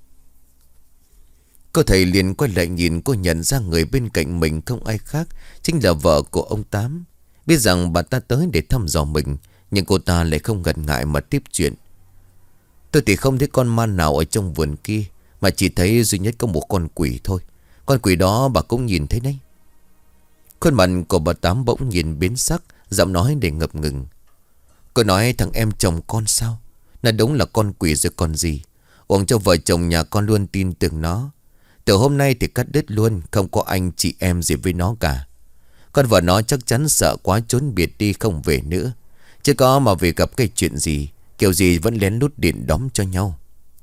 Cô thầy liền quay lại nhìn, cô nhận ra người bên cạnh mình không ai khác, chính là vợ của ông Tám. Biết rằng bà ta tới để thăm dò mình, nhưng cô ta lại không ngần ngại mà tiếp chuyện. Tôi thì không thấy con ma nào ở trong vườn kia, mà chỉ thấy duy nhất có một con quỷ thôi. Con quỷ đó bà cũng nhìn thấy đấy. Khuôn mặt của bà Tám bỗng nhìn biến sắc, giọng nói để ngập ngừng. Cô nói thằng em chồng con sao? Nó đúng là con quỷ rồi còn gì. Uổng cho vợ chồng nhà con luôn tin tưởng nó. Từ hôm nay thì cắt đứt luôn, không có anh chị em gì với nó cả. Con vợ nó chắc chắn sợ quá trốn biệt đi không về nữa. Chứ có mà vì gặp cái chuyện gì, kiểu gì vẫn lén lút điện đóm cho nhau.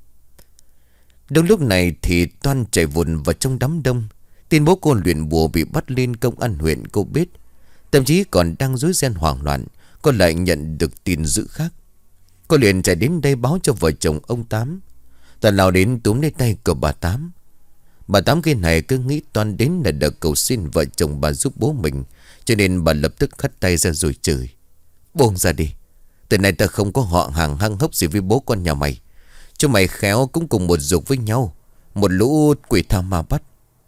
Đúng lúc này thì Toan chạy vụn vào trong đám đông. Tin bố cô luyện bùa bị bắt lên công an huyện cô biết. Thậm chí còn đang rối ren hoảng loạn, cô lại nhận được tin dữ khác. Cô liền chạy đến đây báo cho vợ chồng ông Tám. Toàn lao đến túm lấy tay của bà Tám. Bà Tám kia này cứ nghĩ Toan đến là đợt cầu xin vợ chồng bà giúp bố mình, cho nên bà lập tức hất tay ra rồi chửi. Buông ra đi. Từ nay ta không có họ hàng hăng hốc gì với bố con nhà mày. Chúng mày khéo cũng cùng một ruột với nhau. Một lũ quỷ tha ma bắt.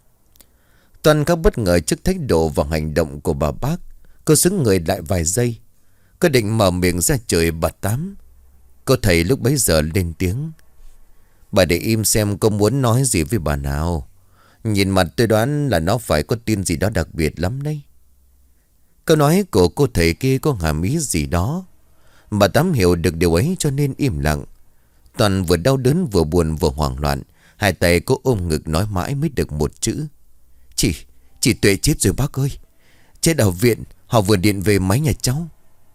Toan khá bất ngờ trước thái độ và hành động của bà bác. Cô xứng người lại vài giây. Cô định mở miệng ra chửi bà Tám. Cô thầy lúc bấy giờ lên tiếng. Bà để im xem cô muốn nói gì với bà nào. Nhìn mặt tôi đoán là nó phải có tin gì đó đặc biệt lắm đấy. Câu nói của cô thầy kia có hàm ý gì đó. Bà Tám hiểu được điều ấy cho nên im lặng. Toàn vừa đau đớn vừa buồn vừa hoảng loạn. Hai tay cô ôm ngực nói mãi mới được một chữ. Chị Tuệ chết rồi bác ơi. Chết ở viện. Họ vừa điện về máy nhà cháu.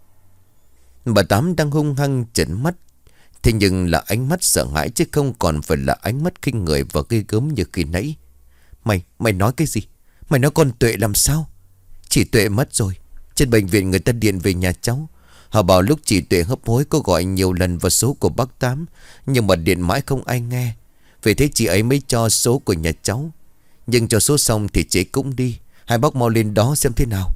Bà Tám đang hung hăng trợn mắt. Thế nhưng là ánh mắt sợ hãi, chứ không còn phải là ánh mắt khinh người và ghê gớm như khi nãy. Mày nói cái gì? Mày nói con Tuệ làm sao? Chị Tuệ mất rồi. Trên bệnh viện người ta điện về nhà cháu. Họ bảo lúc chị Tuệ hấp hối có gọi nhiều lần vào số của bác Tám, nhưng mà điện mãi không ai nghe. Vì thế chị ấy mới cho số của nhà cháu. Nhưng cho số xong thì chị cũng đi. Hai bác mau lên đó xem thế nào.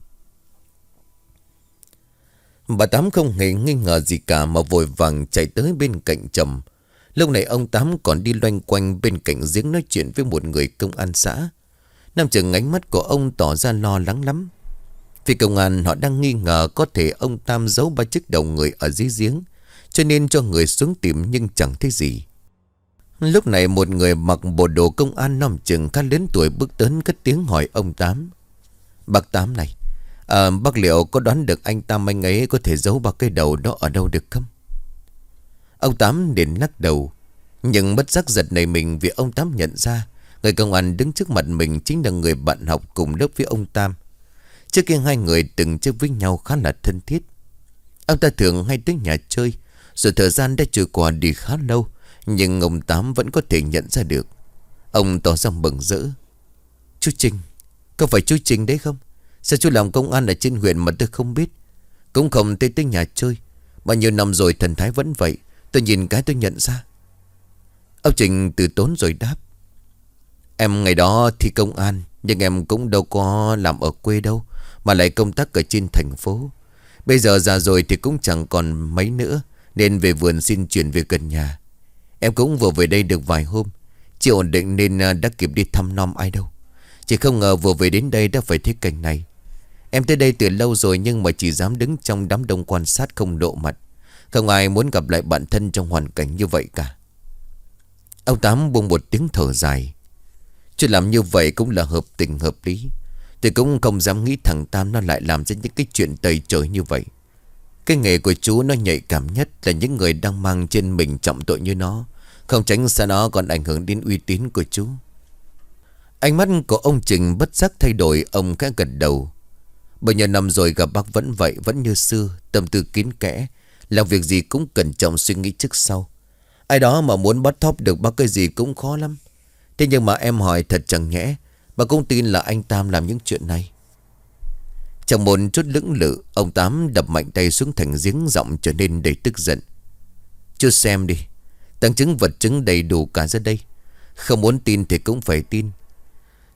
Bà Tám không hề nghi ngờ gì cả mà vội vàng chạy tới bên cạnh chồng. Lúc này ông Tám còn đi loanh quanh bên cạnh giếng nói chuyện với một người công an xã. Nam chừng ánh mắt của ông tỏ ra lo lắng lắm. Vì công an họ đang nghi ngờ có thể ông Tam giấu ba chiếc đầu người ở dưới giếng, cho nên cho người xuống tìm nhưng chẳng thấy gì. Lúc này một người mặc bộ đồ công an nam chừng khá lớn tuổi bước tới cất tiếng hỏi ông Tám. Bác Tám này, bác liệu có đoán được anh Tam anh ấy có thể giấu ba cái đầu đó ở đâu được không? Ông Tám liền lắc đầu. Nhưng bất giác giật nảy mình vì ông Tám nhận ra người công an đứng trước mặt mình chính là người bạn học cùng lớp với ông Tam. Trước kia hai người từng chơi với nhau khá là thân thiết. Ông ta thường hay tới nhà chơi. Rồi thời gian đã trôi qua đi khá lâu, nhưng ông Tám vẫn có thể nhận ra được. Ông tỏ ra mừng rỡ. Chú Trình, có phải chú Trình đấy không? Sao chú làm công an ở trên huyện mà tôi không biết? Cũng không tới nhà chơi. Bao nhiêu năm rồi thần thái vẫn vậy. Tôi nhìn cái tôi nhận ra. Ông Trình từ tốn rồi đáp. Em ngày đó thi công an, nhưng em cũng đâu có làm ở quê đâu, mà lại công tác ở trên thành phố. Bây giờ già rồi thì cũng chẳng còn mấy nữa, nên về vườn xin chuyển về gần nhà. Em cũng vừa về đây được vài hôm, chưa ổn định nên đã kịp đi thăm nom ai đâu. Chỉ không ngờ vừa về đến đây đã phải thấy cảnh này. Em tới đây từ lâu rồi nhưng mà chỉ dám đứng trong đám đông quan sát không lộ mặt. Không ai muốn gặp lại bạn thân trong hoàn cảnh như vậy cả. Ông Tám buông một tiếng thở dài. Chú làm như vậy cũng là hợp tình hợp lý. Tôi cũng không dám nghĩ thằng Tam nó lại làm ra những cái chuyện tày trời như vậy. Cái nghề của chú nó nhạy cảm nhất là những người đang mang trên mình trọng tội như nó. Không tránh xa nó còn ảnh hưởng đến uy tín của chú. Ánh mắt của ông Trình bất giác thay đổi. Ông khẽ gật đầu. Bao nhiêu năm rồi gặp bác vẫn vậy, vẫn như xưa, tâm tư kín kẽ, làm việc gì cũng cẩn trọng suy nghĩ trước sau. Ai đó mà muốn bắt thóp được bác cái gì cũng khó lắm. Thế nhưng mà em hỏi thật chẳng nhẽ bà cũng tin là anh Tam làm những chuyện này? Trong một chút lưỡng lự, ông Tám đập mạnh tay xuống thành giếng, giọng trở nên đầy tức giận. Chú xem đi, tăng chứng vật chứng đầy đủ cả ra đây. Không muốn tin thì cũng phải tin.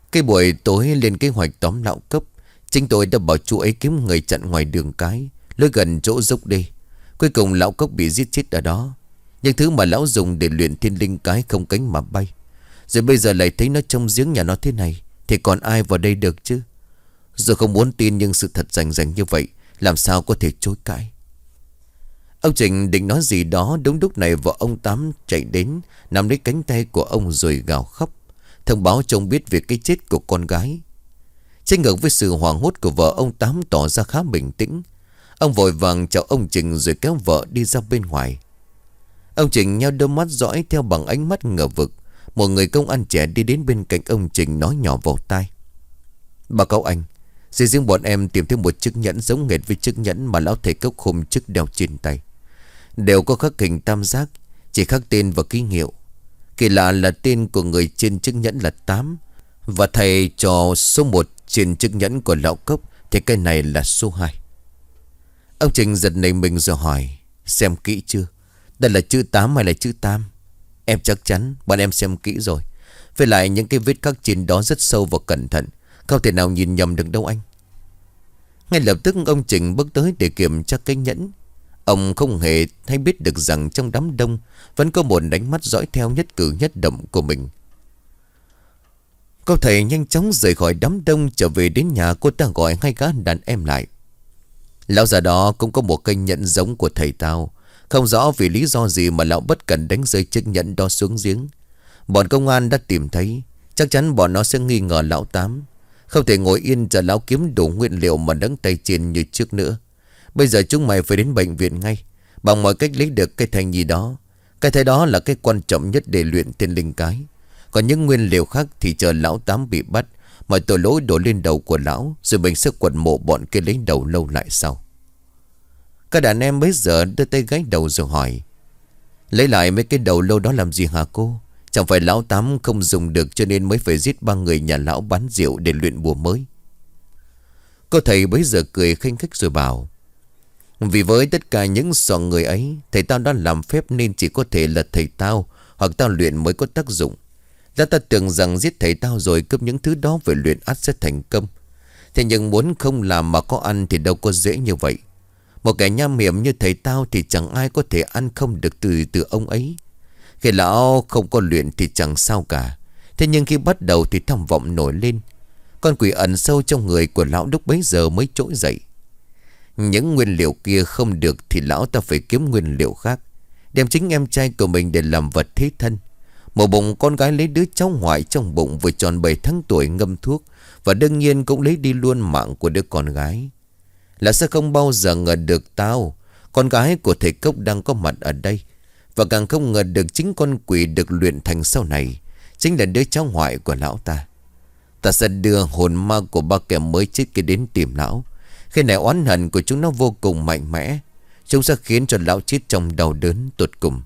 Cái buổi tối lên kế hoạch tóm lão cấp, chính tôi đã bảo chú ấy kiếm người chặn ngoài đường cái, lối gần chỗ dốc đi. Cuối cùng lão cốc bị giết chết ở đó. Những thứ mà lão dùng để luyện thiên linh cái không cánh mà bay, rồi bây giờ lại thấy nó trong giếng nhà nó thế này, thì còn ai vào đây được chứ. Dù không muốn tin nhưng sự thật rành rành như vậy, làm sao có thể chối cãi. Ông Trình định nói gì đó, đúng lúc này vợ ông Tám chạy đến, nắm lấy cánh tay của ông rồi gào khóc, thông báo cho ông biết về cái chết của con gái. Trái ngược với sự hoảng hốt của vợ, ông Tám tỏ ra khá bình tĩnh. Ông vội vàng chào ông Trình rồi kéo vợ đi ra bên ngoài. Ông Trình nheo đôi mắt dõi theo bằng ánh mắt ngờ vực. Một người công an trẻ đi đến bên cạnh ông Trình nói nhỏ vào tai: "Báo cáo anh, riêng bọn em tìm thấy một chiếc nhẫn giống hệt với chiếc nhẫn mà lão thầy cốc hôm trước đeo trên tay. Đều có khắc hình tam giác, chỉ khắc tên và ký hiệu. Kỳ lạ là tên của người trên chiếc nhẫn là Tám, và thầy cho số 1 trên chiếc nhẫn của lão cốc thì cái này là số 2. Ông Trình giật nảy mình rồi hỏi: "Xem kỹ chưa? Đây là chữ 8 hay là chữ Tam?" "Em chắc chắn, bọn em xem kỹ rồi. Với lại những cái vết khắc trên đó rất sâu và cẩn thận, không thể nào nhìn nhầm được đâu anh." Ngay lập tức ông Trình bước tới để kiểm tra cái nhẫn. Ông không hề hay biết được rằng trong đám đông vẫn có một ánh mắt dõi theo nhất cử nhất động của mình. Cô thầy nhanh chóng rời khỏi đám đông, trở về đến nhà. Cô ta gọi hai gã đàn em lại: "Lão già đó cũng có một cây nhẫn giống của thầy tao. Không rõ vì lý do gì mà lão bất cần đánh rơi chiếc nhẫn đó xuống giếng. Bọn công an đã tìm thấy, chắc chắn bọn nó sẽ nghi ngờ lão Tám. Không thể ngồi yên chờ lão kiếm đủ nguyên liệu mà đấng tay trên như trước nữa. Bây giờ chúng mày phải đến bệnh viện ngay, bằng mọi cách lấy được cái thanh nhi đó. Cái thế đó là cái quan trọng nhất để luyện tiên linh cái. Còn những nguyên liệu khác thì chờ lão Tám bị bắt, mọi tội lỗi đổ lên đầu của lão, rồi mình sẽ quật mộ bọn kia lấy đầu lâu lại sau." Các đàn em bấy giờ đưa tay gái đầu rồi hỏi: "Lấy lại mấy cái đầu lâu đó làm gì hả cô? Chẳng phải lão Tám không dùng được cho nên mới phải giết 3 người nhà lão bán rượu để luyện bùa mới?" Cô thầy bấy giờ cười khinh khách rồi bảo: "Vì với tất cả những sọ người ấy, thầy tao đã làm phép nên chỉ có thể là thầy tao hoặc tao luyện mới có tác dụng. Đã ta tưởng rằng giết thầy tao rồi cướp những thứ đó về luyện ắt sẽ thành công. Thế nhưng muốn không làm mà có ăn thì đâu có dễ như vậy. Một kẻ nham hiểm như thầy tao thì chẳng ai có thể ăn không được từ ông ấy. Khi lão không có luyện thì chẳng sao cả. Thế nhưng khi bắt đầu thì tham vọng nổi lên. Con quỷ ẩn sâu trong người của lão lúc bấy giờ mới trỗi dậy. Những nguyên liệu kia không được thì lão ta phải kiếm nguyên liệu khác, đem chính em trai của mình để làm vật thế thân. Một bụng con gái lấy đứa cháu ngoại trong bụng vừa tròn 7 tháng tuổi ngâm thuốc, và đương nhiên cũng lấy đi luôn mạng của đứa con gái. Là sẽ không bao giờ ngờ được tao, con gái của thầy Cốc đang có mặt ở đây. Và càng không ngờ được chính con quỷ được luyện thành sau này chính là đứa cháu ngoại của lão ta. Ta sẽ đưa hồn ma của 3 kẻ mới chết kia đến tìm lão. Khi này oán hận của chúng nó vô cùng mạnh mẽ, chúng sẽ khiến cho lão chết trong đau đớn tột cùng."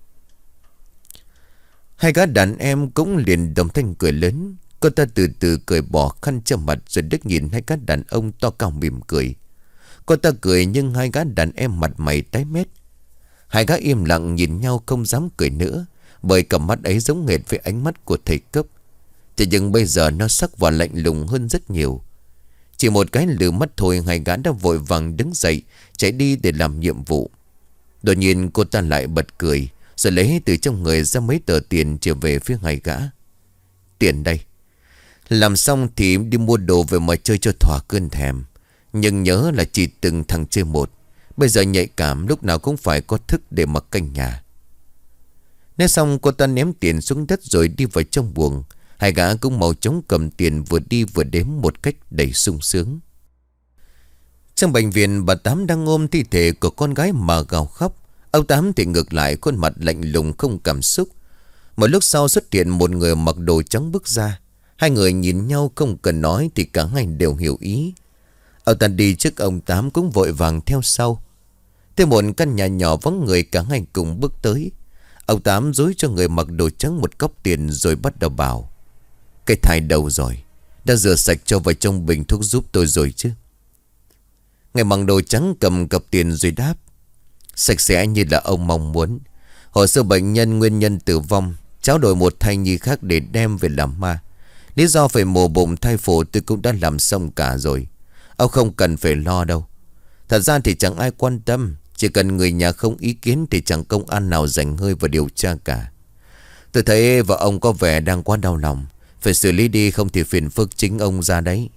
Hai gã đàn em cũng liền đồng thanh cười lớn. Cô ta từ từ cởi bỏ khăn che mặt rồi đứt nhìn hai gã đàn ông to cao mỉm cười. Cô ta cười nhưng hai gã đàn em mặt mày tái mét. Hai gã im lặng nhìn nhau không dám cười nữa, bởi cặp mắt ấy giống hệt với ánh mắt của thầy Cấp. Thế nhưng bây giờ nó sắc và lạnh lùng hơn rất nhiều. Chỉ một cái lừ mắt thôi, hai gã đã vội vàng đứng dậy chạy đi để làm nhiệm vụ. Đột nhiên cô ta lại bật cười, rồi lấy từ trong người ra mấy tờ tiền trở về phía hai gã. "Tiền đây. Làm xong thì đi mua đồ về mà chơi cho thỏa cơn thèm. Nhưng nhớ là chỉ từng thằng chơi một. Bây giờ nhạy cảm, lúc nào cũng phải có thức để mà canh nhà." Nói xong cô ta ném tiền xuống đất rồi đi vào trong buồng. Hai gã cũng mau chóng cầm tiền, vừa đi vừa đếm một cách đầy sung sướng. Trong bệnh viện, bà Tám đang ôm thi thể của con gái mà gào khóc. Ông Tám thì ngược lại, khuôn mặt lạnh lùng không cảm xúc. Một lúc sau xuất hiện một người mặc đồ trắng bước ra. Hai người nhìn nhau không cần nói thì cả hai đều hiểu ý. Ông ta đi trước ông Tám cũng vội vàng theo sau. Tới một căn nhà nhỏ vắng người, cả hai cùng bước tới. Ông Tám dối cho người mặc đồ trắng một cốc tiền rồi bắt đầu bảo: "Cái thai đâu rồi? Đã rửa sạch cho vào trong bình thuốc giúp tôi rồi chứ?" Người mặc đồ trắng cầm cặp tiền rồi đáp: "Sạch sẽ như là ông mong muốn. Hồ sơ bệnh nhân, nguyên nhân tử vong, cháu đổi một thai nhi khác để đem về làm ma. Lý do phải mổ bụng thai phụ tôi cũng đã làm xong cả rồi. Ông không cần phải lo đâu. Thật ra thì chẳng ai quan tâm. Chỉ cần người nhà không ý kiến thì chẳng công an nào rảnh hơi vào điều tra cả. Tôi thấy vợ ông có vẻ đang quá đau lòng. Phải xử lý đi, không thì phiền phức chính ông ra đấy.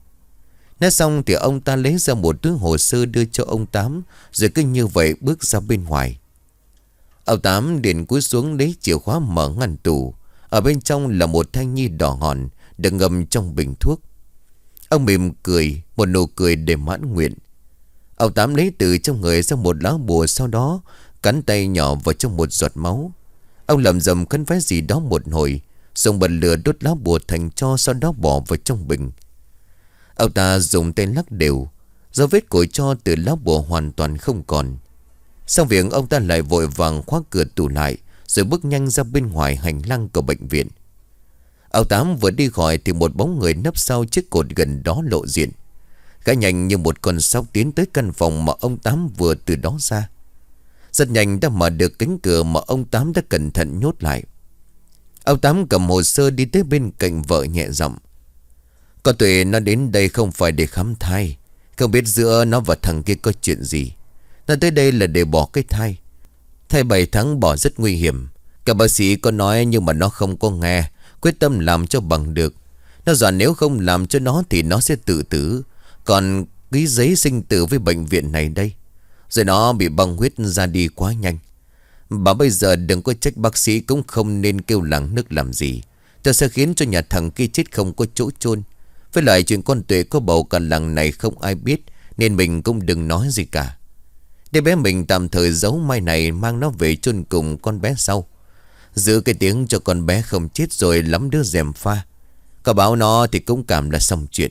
Nói xong thì ông ta lấy ra một túi hồ sơ đưa cho ông Tám. Rồi cứ như vậy bước ra bên ngoài. Ông Tám liền cúi xuống lấy chìa khóa mở ngăn tủ. Ở bên trong là một thai nhi đỏ hòn được ngâm trong bình thuốc. Ông mỉm cười, một nụ cười để mãn nguyện. Ông Tám lấy từ trong người ra một lá bùa, sau đó cắn tay nhỏ vào trong một giọt máu. Ông lẩm rẩm khấn vái gì đó một hồi, dùng bật lửa đốt lá bùa thành tro, sau đó bỏ vào trong bình. Ông ta dùng tay lắc đều, dấu vết của tro từ lá bùa hoàn toàn không còn. Xong việc ông ta lại vội vàng khóa cửa tủ lại, rồi bước nhanh ra bên ngoài hành lang của bệnh viện. Ông Tám vừa đi khỏi thì một bóng người nấp sau chiếc cột gần đó lộ diện. Gã nhanh như một con sóc tiến tới căn phòng mà ông Tám vừa từ đó ra. Rất nhanh đã mở được cánh cửa mà ông Tám đã cẩn thận nhốt lại. Ông Tám cầm hồ sơ đi tới bên cạnh vợ nhẹ giọng: "Con Tuệ nó đến đây không phải để khám thai. Không biết giữa nó và thằng kia có chuyện gì. Nó tới đây là để bỏ cái thai. Thai 7 tháng bỏ rất nguy hiểm. Cả bác sĩ có nói nhưng mà nó không có nghe. Quyết tâm làm cho bằng được. Nó dọa nếu không làm cho nó thì nó sẽ tự tử. Còn ký giấy sinh tử với bệnh viện này đây. Rồi nó bị băng huyết ra đi quá nhanh. Bà bây giờ đừng có trách bác sĩ, cũng không nên kêu làng nước làm gì. Tôi sẽ khiến cho nhà thằng kia chết không có chỗ chôn. Với lại chuyện con Tuệ có bầu cả làng này không ai biết, nên mình cũng đừng nói gì cả. Để bé mình tạm thời giấu mai này, mang nó về chôn cùng con bé sau. Giữ cái tiếng cho con bé không chết rồi lắm đứa gièm pha. Có báo nó thì cũng cảm là xong chuyện."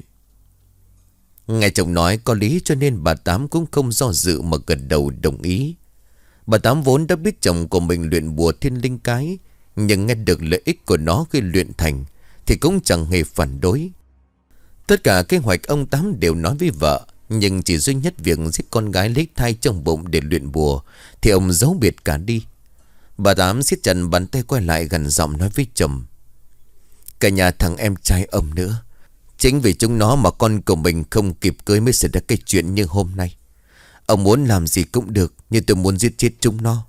Nghe chồng nói có lý, cho nên bà Tám cũng không do dự mà gật đầu đồng ý. Bà Tám vốn đã biết chồng của mình luyện bùa thiên linh cái, nhưng nghe được lợi ích của nó khi luyện thành thì cũng chẳng hề phản đối. Tất cả kế hoạch ông Tám đều nói với vợ, nhưng chỉ duy nhất việc giết con gái lấy thai trong bụng để luyện bùa thì ông giấu biệt cả đi. Bà Tám siết chặt bàn tay, quay lại gần giọng nói với chồng: "Cả nhà thằng em trai ông nữa. Chính vì chúng nó mà con của mình không kịp cưới mới xảy ra cái chuyện như hôm nay. Ông muốn làm gì cũng được, nhưng tôi muốn giết chết chúng nó."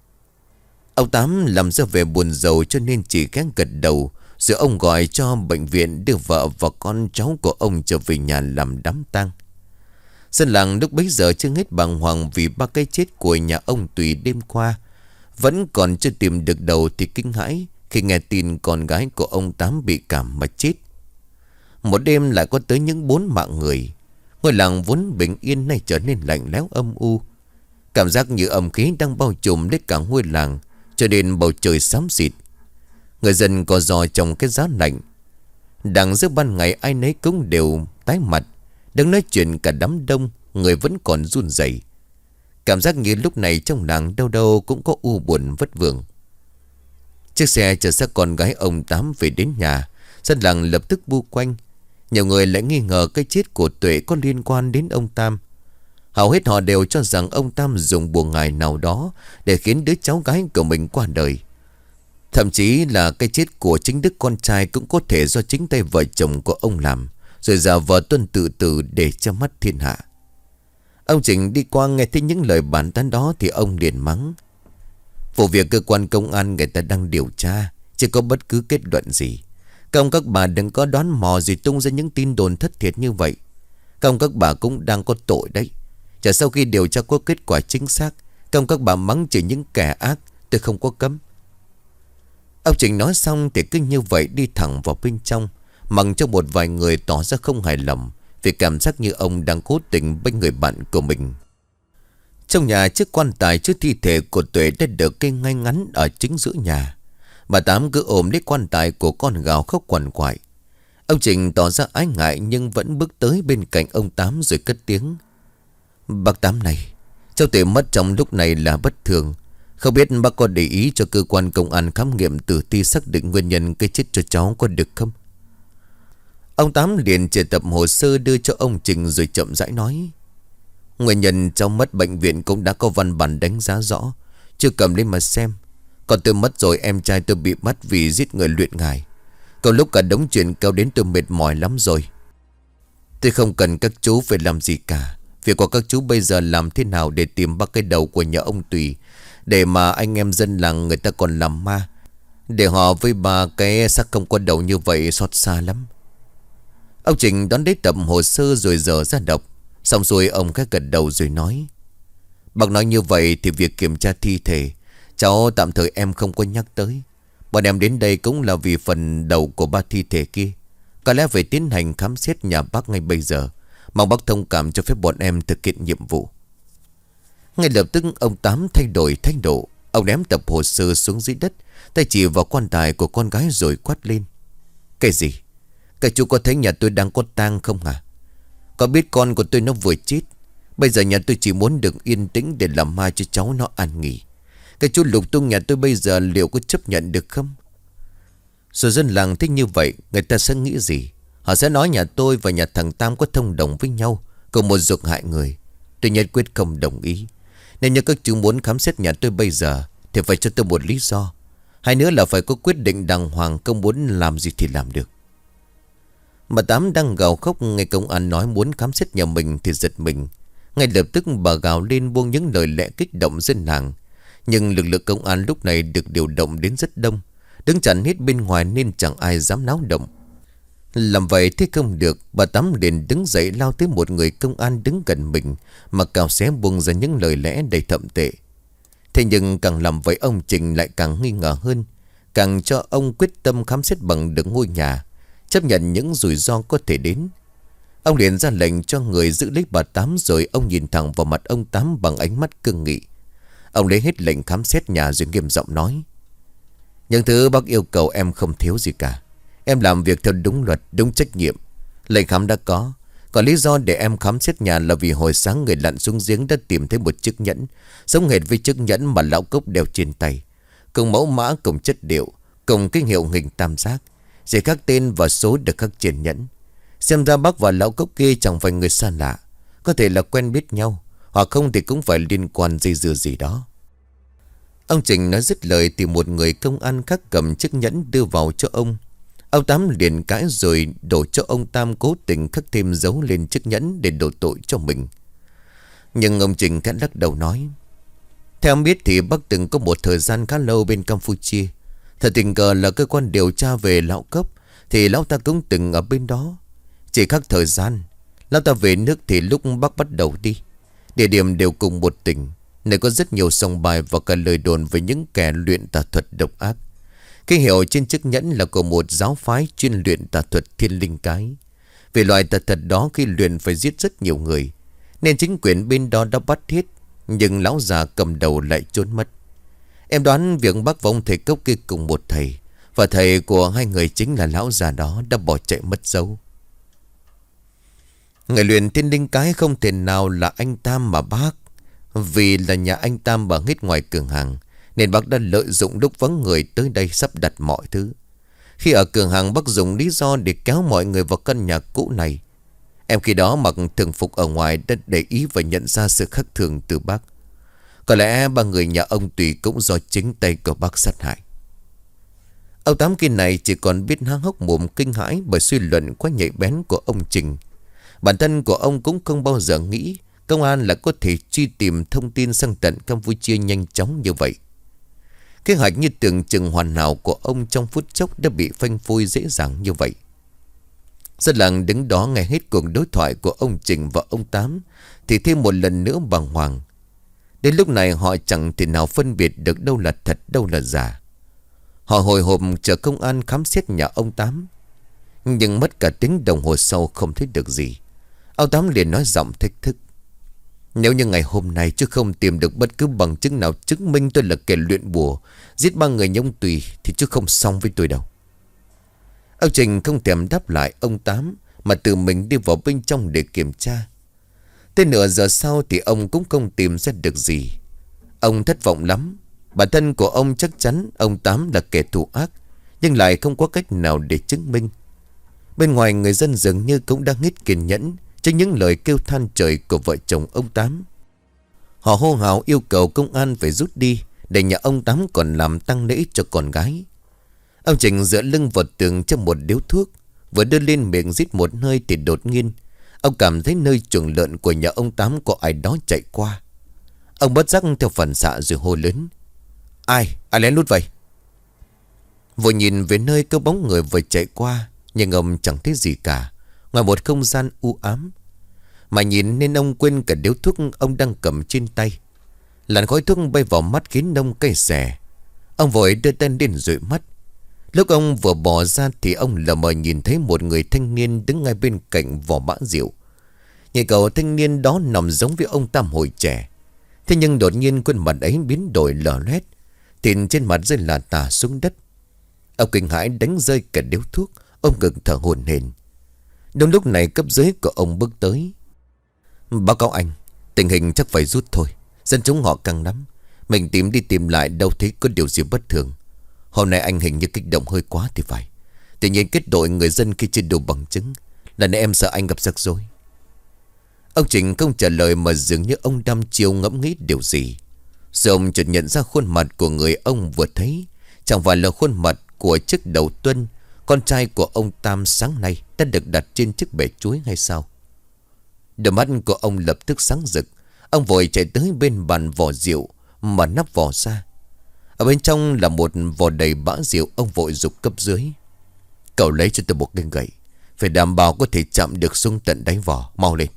Ông Tám làm ra vẻ buồn rầu cho nên chỉ ghé gật đầu. Rồi ông gọi cho bệnh viện đưa vợ và con cháu của ông trở về nhà làm đám tang. Dân làng lúc bấy giờ chưa hết bàng hoàng vì ba cái chết của nhà ông Tùy đêm qua. Vẫn còn chưa tìm được đầu thì kinh hãi khi nghe tin con gái của ông Tám bị cảm mà chết. Một đêm lại có tới những 4 mạng người. Ngôi làng vốn bình yên nay trở nên lạnh lẽo âm u. Cảm giác như âm khí đang bao trùm lấy cả ngôi làng, cho nên bầu trời xám xịt. Người dân có giò trong cái giá lạnh. Đằng giữa ban ngày ai nấy cũng đều tái mặt. Đang nói chuyện cả đám đông, người vẫn còn run rẩy. Cảm giác như lúc này trong làng đâu đâu cũng có u buồn vất vưởng. Chiếc xe chở xác con gái ông Tám về đến nhà. Dân làng lập tức bu quanh. Nhiều người lại nghi ngờ cái chết của Tuệ có liên quan đến ông Tam. Hầu hết họ đều cho rằng ông Tam dùng bùa ngải nào đó để khiến đứa cháu gái của mình qua đời. Thậm chí là cái chết của chính đứa con trai cũng có thể do chính tay vợ chồng của ông làm, rồi giả vờ tuân tự tử để che mắt thiên hạ. Ông Trình đi qua nghe thấy những lời bàn tán đó thì ông liền mắng: "Vụ việc cơ quan công an người ta đang điều tra, chưa có bất cứ kết luận gì. Các bà đừng có đoán mò gì tung ra những tin đồn thất thiệt như vậy. Các bà cũng đang có tội đấy. Chả sau khi điều tra có kết quả chính xác, các bà mắng chỉ những kẻ ác, tôi không có cấm." Ông Trình nói xong thì cứ như vậy đi thẳng vào bên trong, mặc cho một vài người tỏ ra không hài lòng vì cảm giác như ông đang cố tình bênh người bạn của mình. Trong nhà, chiếc quan tài chứa thi thể của Tuệ đã được kê ngay ngắn ở chính giữa nhà. Bà Tám cứ ôm lấy quan tài của con gào khóc quằn quại. Ông Trình tỏ ra ái ngại nhưng vẫn bước tới bên cạnh ông Tám rồi cất tiếng: "Bác Tám này, cháu Tuệ mất trong lúc này là bất thường. Không biết bác có để ý cho cơ quan công an khám nghiệm tử thi xác định nguyên nhân cái chết cho cháu có được không?" Ông Tám liền triệu tập hồ sơ đưa cho ông Trình rồi chậm rãi nói: "Nguyên nhân cháu mất bệnh viện cũng đã có văn bản đánh giá rõ, chưa cầm lên mà xem. Còn tôi mất rồi, em trai tôi bị bắt vì giết người luyện ngải. Có lúc cả đống chuyện kéo đến tôi mệt mỏi lắm rồi. Tôi không cần các chú phải làm gì cả. Việc của các chú bây giờ làm thế nào để tìm bắt cái đầu của nhà ông Tùy, để mà anh em dân làng người ta còn làm ma, để họ với bà cái xác không có đầu như vậy xót xa lắm. Ông Trình đón lấy tập hồ sơ rồi dở ra đọc. Xong rồi ông khẽ gật đầu rồi nói: Bác nói như vậy thì việc kiểm tra thi thể cháu tạm thời em không có nhắc tới. Bọn em đến đây cũng là vì phần đầu của ba thi thể kia. Có lẽ phải tiến hành khám xét nhà bác ngay bây giờ. Mong bác thông cảm cho phép bọn em thực hiện nhiệm vụ. Ngay lập tức ông Tám thay đổi thái độ. Ông ném tập hồ sơ xuống dưới đất, tay chỉ vào quan tài của con gái rồi quát lên: Cái gì? Các chú có thấy nhà tôi đang có tang không hả? Có biết con của tôi nó vừa chết? Bây giờ nhà tôi chỉ muốn được yên tĩnh để làm ma cho cháu nó an nghỉ. Các chú lục tung nhà tôi bây giờ liệu có chấp nhận được không? Rồi dân làng thích như vậy, người ta sẽ nghĩ gì? Họ sẽ nói nhà tôi và nhà thằng Tam có thông đồng với nhau, cùng một ruột hại người. Tôi nhất quyết không đồng ý. Nên như các chú muốn khám xét nhà tôi bây giờ thì phải cho tôi một lý do. Hay nữa là phải có quyết định đàng hoàng, không muốn làm gì thì làm được. Bà Tám đang gào khóc nghe công an nói muốn khám xét nhà mình thì giật mình. Ngay lập tức bà gào lên buông những lời lẽ kích động dân làng. Nhưng lực lượng công an lúc này được điều động đến rất đông, đứng chặn hết bên ngoài nên chẳng ai dám náo động. Làm vậy thì không được. Bà Tám liền đứng dậy lao tới một người công an đứng gần mình, mà cào xé buông ra những lời lẽ đầy thậm tệ. Thế nhưng càng làm vậy ông Trình lại càng nghi ngờ hơn, càng cho ông quyết tâm khám xét bằng được ngôi nhà, chấp nhận những rủi ro có thể đến. Ông liền ra lệnh cho người giữ lấy bà Tám, rồi ông nhìn thẳng vào mặt ông Tám bằng ánh mắt cương nghị. Ông lấy hết lệnh khám xét nhà rồi nghiêm giọng nói: Những thứ bác yêu cầu em không thiếu gì cả. Em làm việc theo đúng luật, đúng trách nhiệm. Lệnh khám đã có. Còn lý do để em khám xét nhà là vì hồi sáng người lặn xuống giếng đã tìm thấy một chiếc nhẫn giống hệt với chiếc nhẫn mà lão Cốc đeo trên tay, cùng mẫu mã, cùng chất liệu, cùng cái hiệu hình tam giác, chỉ khắc tên và số được khắc trên nhẫn. Xem ra bác và lão Cốc kia chẳng phải người xa lạ, có thể là quen biết nhau, hoặc không thì cũng phải liên quan dây dưa gì đó. Ông Trình nói dứt lời thì một người công an khác cầm chiếc nhẫn đưa vào cho ông. Ông Tám liền cãi rồi đổ cho ông Tam cố tình khắc thêm dấu lên chiếc nhẫn để đổ tội cho mình. Nhưng ông Trình khẽ lắc đầu nói: Theo ông biết thì bác từng có một thời gian khá lâu bên Campuchia. Thật tình cờ là cơ quan điều tra về lão Cấp thì lão ta cũng từng ở bên đó. Chỉ khác thời gian, lão ta về nước thì lúc bác bắt đầu đi. Địa điểm đều cùng một tỉnh, nơi có rất nhiều sòng bài và cả lời đồn về những kẻ luyện tà thuật độc ác. Cái hiệu trên chiếc nhẫn là của một giáo phái chuyên luyện tà thuật Thiên Linh Cái. Vì loại tà thuật đó khi luyện phải giết rất nhiều người, nên chính quyền bên đó đã bắt hết, nhưng lão già cầm đầu lại trốn mất. Em đoán việc bác và ông thầy Cốc kia cùng một thầy, và thầy của hai người chính là lão già đó đã bỏ chạy mất dấu. Người luyện Thiên Linh Cái không thể nào là anh Tam mà bác. Vì là nhà anh Tam ở hết ngoài cửa hàng, nên bác đã lợi dụng lúc vắng người tới đây sắp đặt mọi thứ. Khi ở cửa hàng, bác dùng lý do để kéo mọi người vào căn nhà cũ này. Em khi đó mặc thường phục ở ngoài đã để ý và nhận ra sự khác thường từ bác. Có lẽ ba người nhà ông Tùy cũng do chính tay của bác sát hại. Ông Tám kia này chỉ còn biết há hốc mồm kinh hãi bởi suy luận quá nhạy bén của ông Trình. Bản thân của ông cũng không bao giờ nghĩ công an lại có thể truy tìm thông tin sang tận Campuchia nhanh chóng như vậy. Kế hoạch như tưởng chừng hoàn hảo của ông trong phút chốc đã bị phanh phui dễ dàng như vậy. Dân làng đứng đó nghe hết cuộc đối thoại của ông Trình và ông Tám thì thêm một lần nữa bàng hoàng. Đến lúc này họ chẳng thể nào phân biệt được đâu là thật đâu là giả. Họ hồi hộp chờ công an khám xét nhà ông Tám, nhưng mất cả tiếng đồng hồ sau không thấy được gì. Ông Tám liền nói giọng thách thức: Nếu như ngày hôm nay chứ không tìm được bất cứ bằng chứng nào chứng minh tôi là kẻ luyện bùa giết ba người nhông Tùy thì chứ không xong với tôi đâu. Ông Trình không thèm đáp lại ông Tám, mà tự mình đi vào bên trong để kiểm tra. Tới nửa giờ sau thì ông cũng không tìm ra được gì. Ông thất vọng lắm. Bản thân của ông chắc chắn ông Tám là kẻ thù ác, nhưng lại không có cách nào để chứng minh. Bên ngoài người dân dường như cũng đang hết kiên nhẫn trước những lời kêu than trời của vợ chồng ông Tám. Họ hô hào yêu cầu công an phải rút đi, để nhà ông Tám còn làm tang lễ cho con gái. Ông Trình dựa lưng vào tường trong một điếu thuốc, vừa đưa lên miệng rít một hơi thì đột nhiên ông cảm thấy nơi chuồng lợn của nhà ông Tám có ai đó chạy qua. Ông bất giác theo phản xạ rồi hô lớn: Ai lén lút vậy? Vừa nhìn về nơi có bóng người vừa chạy qua, nhưng ông chẳng thấy gì cả ngoài một không gian u ám. Mà nhìn nên ông quên cả điếu thuốc ông đang cầm trên tay. Làn khói thuốc bay vào mắt khiến ông cay xè. Ông vội đưa tay lên dụi mắt. Lúc ông vừa bỏ ra thì ông lờ mờ nhìn thấy một người thanh niên đứng ngay bên cạnh vỏ bã rượu. Nhìn cậu thanh niên đó nằm giống với ông Tam hồi trẻ. Thế nhưng đột nhiên khuôn mặt ấy biến đổi lở loét, thịt trên mặt rơi là tả xuống đất. Ông kinh hãi đánh rơi cả điếu thuốc. Ông ngừng thở hổn hển. Đúng lúc này cấp dưới của ông bước tới: Báo cáo anh, tình hình chắc phải rút thôi. Dân chúng họ căng lắm. Mình tìm đi tìm lại đâu thấy có điều gì bất thường. Hôm nay anh hình như kích động hơi quá thì phải. Tự nhiên kết tội người dân khi chưa đủ bằng chứng. Lần này em sợ anh gặp rắc rối. Ông Trình không trả lời mà dường như ông đăm chiêu ngẫm nghĩ điều gì. Rồi ông chợt nhận ra khuôn mặt của người ông vừa thấy chẳng phải là khuôn mặt của chiếc đầu Tuân, con trai của ông Tam sáng nay đã được đặt trên chiếc bể chuối hay sao? Đôi mắt của ông lập tức sáng rực. Ông vội chạy tới bên bàn vỏ rượu, mà nắp vỏ ra. Ở bên trong là một vỏ đầy bã rượu. Ông vội giục cấp dưới: Cậu lấy cho tôi một cây gậy, phải đảm bảo có thể chạm được xuống tận đáy vỏ. Mau lên.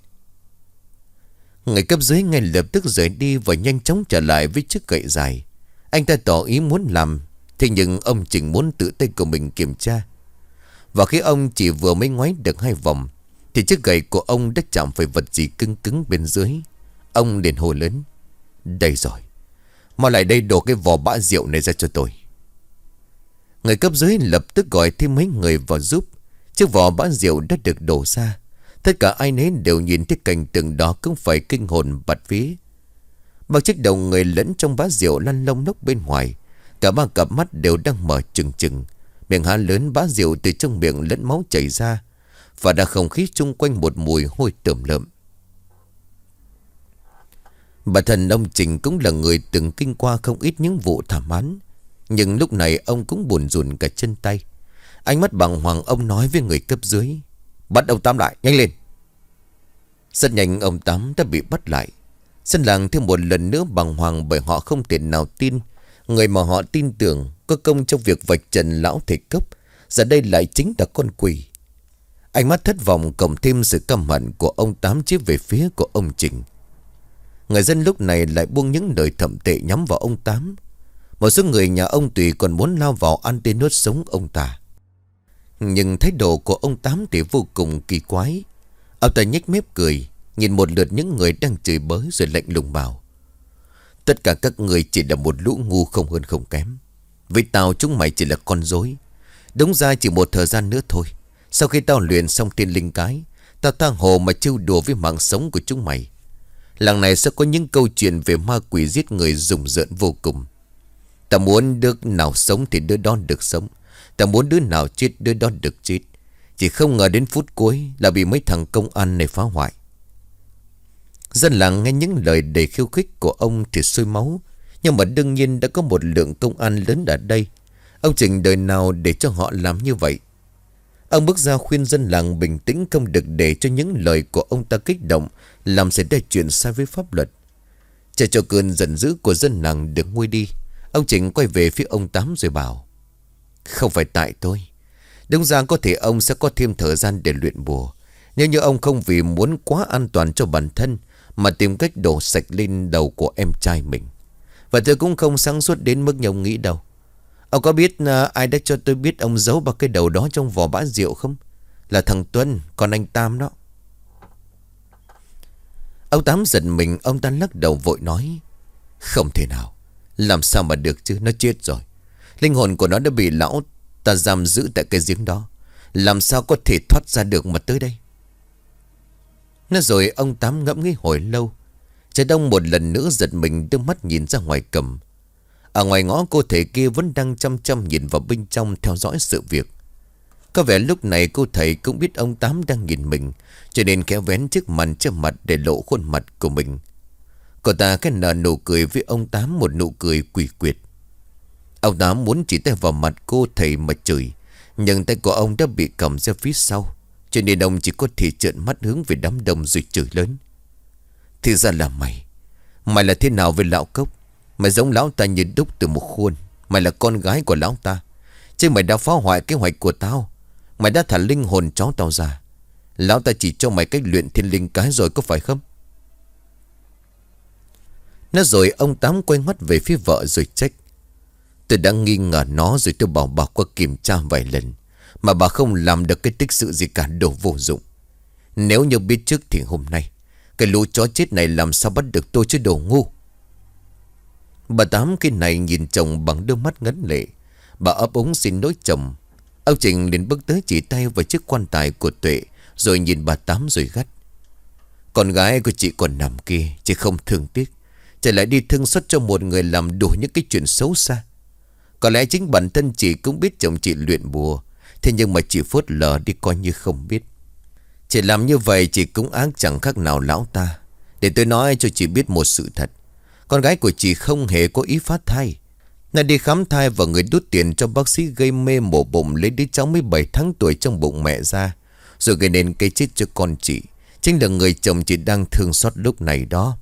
Người cấp dưới ngay lập tức rời đi và nhanh chóng trở lại với chiếc gậy dài. Anh ta tỏ ý muốn làm, thế nhưng ông Trình muốn tự tay của mình kiểm tra. Và khi ông chỉ vừa mới ngoáy được 2 vòng thì chiếc gậy của ông đã chạm phải vật gì cứng cứng bên dưới. Ông liền hô lớn: Đây rồi, mau lại đây đổ cái vỏ bã rượu này ra cho tôi. Người cấp dưới lập tức gọi thêm mấy người vào giúp. Chiếc vỏ bã rượu đã được đổ ra. Tất cả ai nấy đều nhìn thấy cảnh tượng đó cũng phải kinh hồn bạt vía. Bao chiếc đầu người lẫn trong bã rượu lăn lông lốc bên ngoài. Cả 3 cặp mắt đều đang mở trừng trừng. Miệng há lớn, bã rượu từ trong miệng lẫn máu chảy ra. Và đã không khí chung quanh một mùi hôi tởm lợm. Bản thân ông Trình cũng là người từng kinh qua không ít những vụ thảm án. Nhưng lúc này ông cũng buồn rùn cả chân tay. Ánh mắt bàng hoàng ông nói với người cấp dưới: Bắt ông Tám lại, nhanh lên. Rất nhanh ông Tám đã bị bắt lại. Dân làng thêm một lần nữa bàng hoàng, bởi họ không thể nào tin người mà họ tin tưởng có công trong việc vạch trần lão thầy cốc giờ đây lại chính là con quỷ. Ánh mắt thất vọng cộng thêm sự căm hận của ông Tám chiếu về phía của ông Trình. Người dân lúc này lại buông những lời thậm tệ nhắm vào ông Tám. Một số người nhà ông Tùy còn muốn lao vào ăn tươi nuốt sống ông ta. Nhưng thái độ của ông Tám thì vô cùng kỳ quái. Ông ta nhếch mép cười, nhìn một lượt những người đang chửi bới rồi lạnh lùng bảo: Tất cả các người chỉ là một lũ ngu không hơn không kém. Với tao chúng mày chỉ là con rối. Đúng ra chỉ một thời gian nữa thôi, sau khi tao luyện xong tiên linh cái, tao tha hồ mà trêu đùa với mạng sống của chúng mày. Làng này sẽ có những câu chuyện về ma quỷ giết người rùng rợn vô cùng. Tao muốn đứa nào sống thì đứa đó được sống. Tao muốn đứa nào chết đứa đó được chết. Chỉ không ngờ đến phút cuối là bị mấy thằng công an này phá hoại. Dân làng nghe những lời đầy khiêu khích của ông thì sôi máu. Nhưng mà đương nhiên đã có một lượng công an lớn ở đây. Ông Trình đời nào để cho họ làm như vậy. Ông bước ra khuyên dân làng bình tĩnh, không được để cho những lời của ông ta kích động làm xảy ra chuyện sai với pháp luật. Chờ cho cơn giận dữ của dân làng được nguôi đi, ông Trình quay về phía ông Tám rồi bảo: Không phải tại tôi. Đúng ra có thể ông sẽ có thêm thời gian để luyện bùa, nếu như ông không vì muốn quá an toàn cho bản thân mà tìm cách đổ sạch lên đầu của em trai mình. Và tôi cũng không sáng suốt đến mức như ông nghĩ đâu. Ông có biết ai đã cho tôi biết ông giấu bao cái đầu đó trong vỏ bã rượu không? Là thằng Tuân, con anh Tam đó. Ông Tám giật mình, ông ta lắc đầu vội nói: Không thể nào. Làm sao mà được chứ, nó chết rồi. Linh hồn của nó đã bị lão ta giam giữ tại cái giếng đó. Làm sao có thể thoát ra được mà tới đây? Nói rồi ông Tám ngẫm nghĩ hồi lâu. Trời đông một lần nữa giật mình đưa mắt nhìn ra ngoài cầm. Ở ngoài ngõ cô thầy kia vẫn đang chăm chăm nhìn vào bên trong theo dõi sự việc. Có vẻ lúc này cô thầy cũng biết ông Tám đang nhìn mình, cho nên kéo vén chiếc màn che mặt để lộ khuôn mặt của mình. Cô ta cái nở nụ cười với ông Tám, một nụ cười quỷ quyệt. Ông Tám muốn chỉ tay vào mặt cô thầy mà chửi, nhưng tay của ông đã bị cầm ra phía sau, cho nên ông chỉ có thể trợn mắt hướng về đám đông rồi chửi lớn. Thì ra là mày là thế nào với lão Cốc? Mày giống lão ta như đúc từ một khuôn. Mày là con gái của lão ta, chứ mày đã phá hoại kế hoạch của tao. Mày đã thả linh hồn cháu tao ra. Lão ta chỉ cho mày cách luyện thiên linh cái rồi có phải không? Nói rồi ông Tám quay mắt về phía vợ rồi trách. Tôi đã nghi ngờ nó rồi, tôi bảo bà qua kiểm tra vài lần, mà bà không làm được cái tích sự gì cả, đồ vô dụng. Nếu như biết trước thì hôm nay cái lũ chó chết này làm sao bắt được tôi chứ, đồ ngu. Bà Tám cái này nhìn chồng bằng đôi mắt ngấn lệ. Bà ấp úng xin lỗi chồng. Ông Trình liền bước tới chỉ tay vào chiếc quan tài của Tuệ, rồi nhìn bà Tám rồi gắt. Con gái của chị còn nằm kia, chị không thương tiếc, chị lại đi thương xót cho một người làm đủ những cái chuyện xấu xa. Có lẽ chính bản thân chị cũng biết chồng chị luyện bùa, thế nhưng mà chị phớt lờ đi coi như không biết. Chị làm như vậy chị cũng ác chẳng khác nào lão ta. Để tôi nói cho chị biết một sự thật. Con gái của chị không hề có ý phá thai. Nó đi khám thai và người đút tiền cho bác sĩ gây mê mổ bụng lấy đứa cháu 17 tháng tuổi trong bụng mẹ ra, rồi gây nên cái chết cho con chị. Chính là người chồng chị đang thương xót lúc này đó.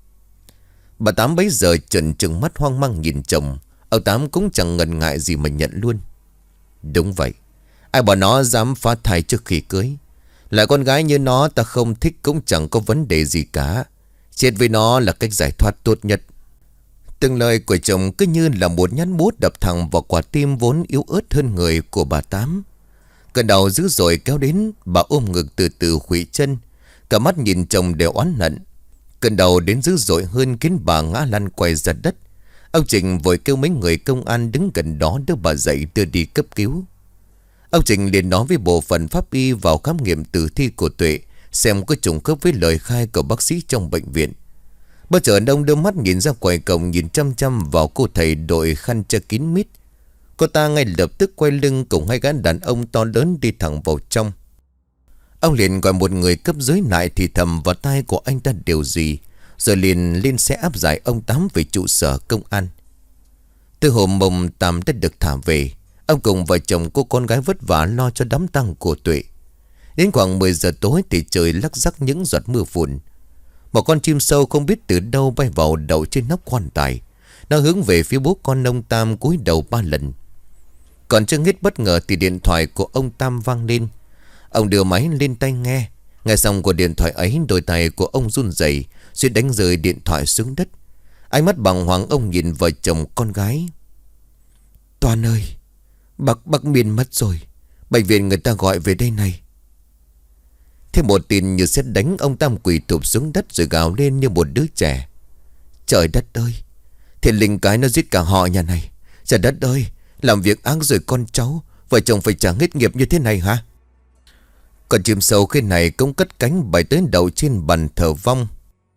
Bà Tám bấy giờ trợn trừng mắt hoang mang nhìn chồng. Ông Tám cũng chẳng ngần ngại gì mà nhận luôn. Đúng vậy, ai bảo nó dám phá thai trước khi cưới. Lại con gái như nó ta không thích cũng chẳng có vấn đề gì cả. Chết với nó là cách giải thoát tốt nhất. Từng lời của chồng cứ như là một nhát bút đập thẳng vào quả tim vốn yếu ớt hơn người của bà Tám. Cơn đau dữ dội kéo đến, bà ôm ngực từ từ khuỵu chân, cả mắt nhìn chồng đều oán hận. Cơn đau đến dữ dội hơn khiến bà ngã lăn quay ra đất. Ông Trình vội kêu mấy người công an đứng gần đó đưa bà dậy đưa đi cấp cứu. Ông Trình liền nói với bộ phận pháp y vào khám nghiệm tử thi của Tuệ, xem có trùng khớp với lời khai của bác sĩ trong bệnh viện. Bất chợt ông đưa mắt nhìn ra ngoài cổng, nhìn chăm chăm vào cô thầy đội khăn che kín mít. Cô ta ngay lập tức quay lưng cùng hai gã đàn ông to lớn đi thẳng vào trong. Ông liền gọi một người cấp dưới lại thì thầm vào tai của anh ta điều gì, rồi liền lên xe áp giải ông Tám về trụ sở công an. Từ hôm mồng Tám đã được thả về, ông cùng vợ chồng cô con gái vất vả lo cho đám tang của Tuệ. Đến khoảng 10 giờ tối thì trời lắc rắc những giọt mưa phùn. Một con chim sâu không biết từ đâu bay vào đậu trên nóc quan tài. Nó hướng về phía bố con ông Tam cúi đầu 3 lần. Còn chưa hết bất ngờ thì điện thoại của ông Tam vang lên. Ông đưa máy lên tai nghe. Nghe xong của điện thoại ấy, đôi tay của ông run rẩy, suýt đánh rơi điện thoại xuống đất. Ánh mắt bàng hoàng ông nhìn vợ chồng con gái. Toàn ơi, bác Miên mất rồi. Bệnh viện người ta gọi về đây này. Thêm một tin như sét đánh, ông Tam quỳ thụp xuống đất rồi gào lên như một đứa trẻ. Trời đất ơi, thiên linh cái nó giết cả họ nhà này. Trời đất ơi, làm việc ác rồi con cháu, vợ chồng phải trả hết nghiệp như thế này hả? Còn chim sâu khi này cũng cất cánh bay tới đầu trên bàn thờ vong.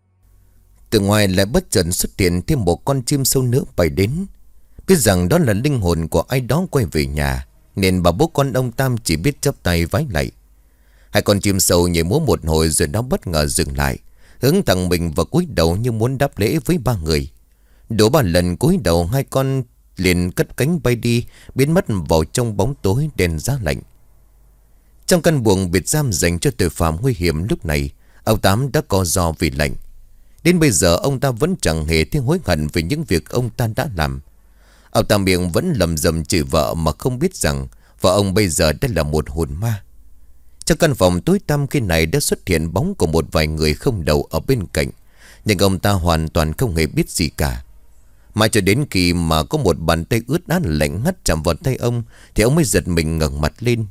Từ ngoài lại bất chợt xuất hiện thêm một con chim sâu nữa bay đến. Biết rằng đó là linh hồn của ai đó quay về nhà, nên bà bố con ông Tam chỉ biết chắp tay vái lạy. Hai con chim sâu nhảy múa một hồi rồi nó bất ngờ dừng lại, hướng thẳng mình và cúi đầu như muốn đáp lễ với ba người. Đổ 3 lần cúi đầu, hai con liền cất cánh bay đi, biến mất vào trong bóng tối đen giá lạnh. Trong căn buồng biệt giam dành cho tội phạm nguy hiểm lúc này, ông Tám đã co ro vì lạnh. Đến bây giờ ông ta vẫn chẳng hề thấy hối hận về những việc ông ta đã làm. Ông ta miệng vẫn lầm rầm chửi vợ mà không biết rằng vợ ông bây giờ đã là một hồn ma. Trong căn phòng tối tăm khi này đã xuất hiện bóng của một vài người không đầu ở bên cạnh, nhưng ông ta hoàn toàn không hề biết gì cả. Mãi cho đến khi mà có một bàn tay ướt át lạnh ngắt chạm vào tay ông thì ông mới giật mình ngẩng mặt lên.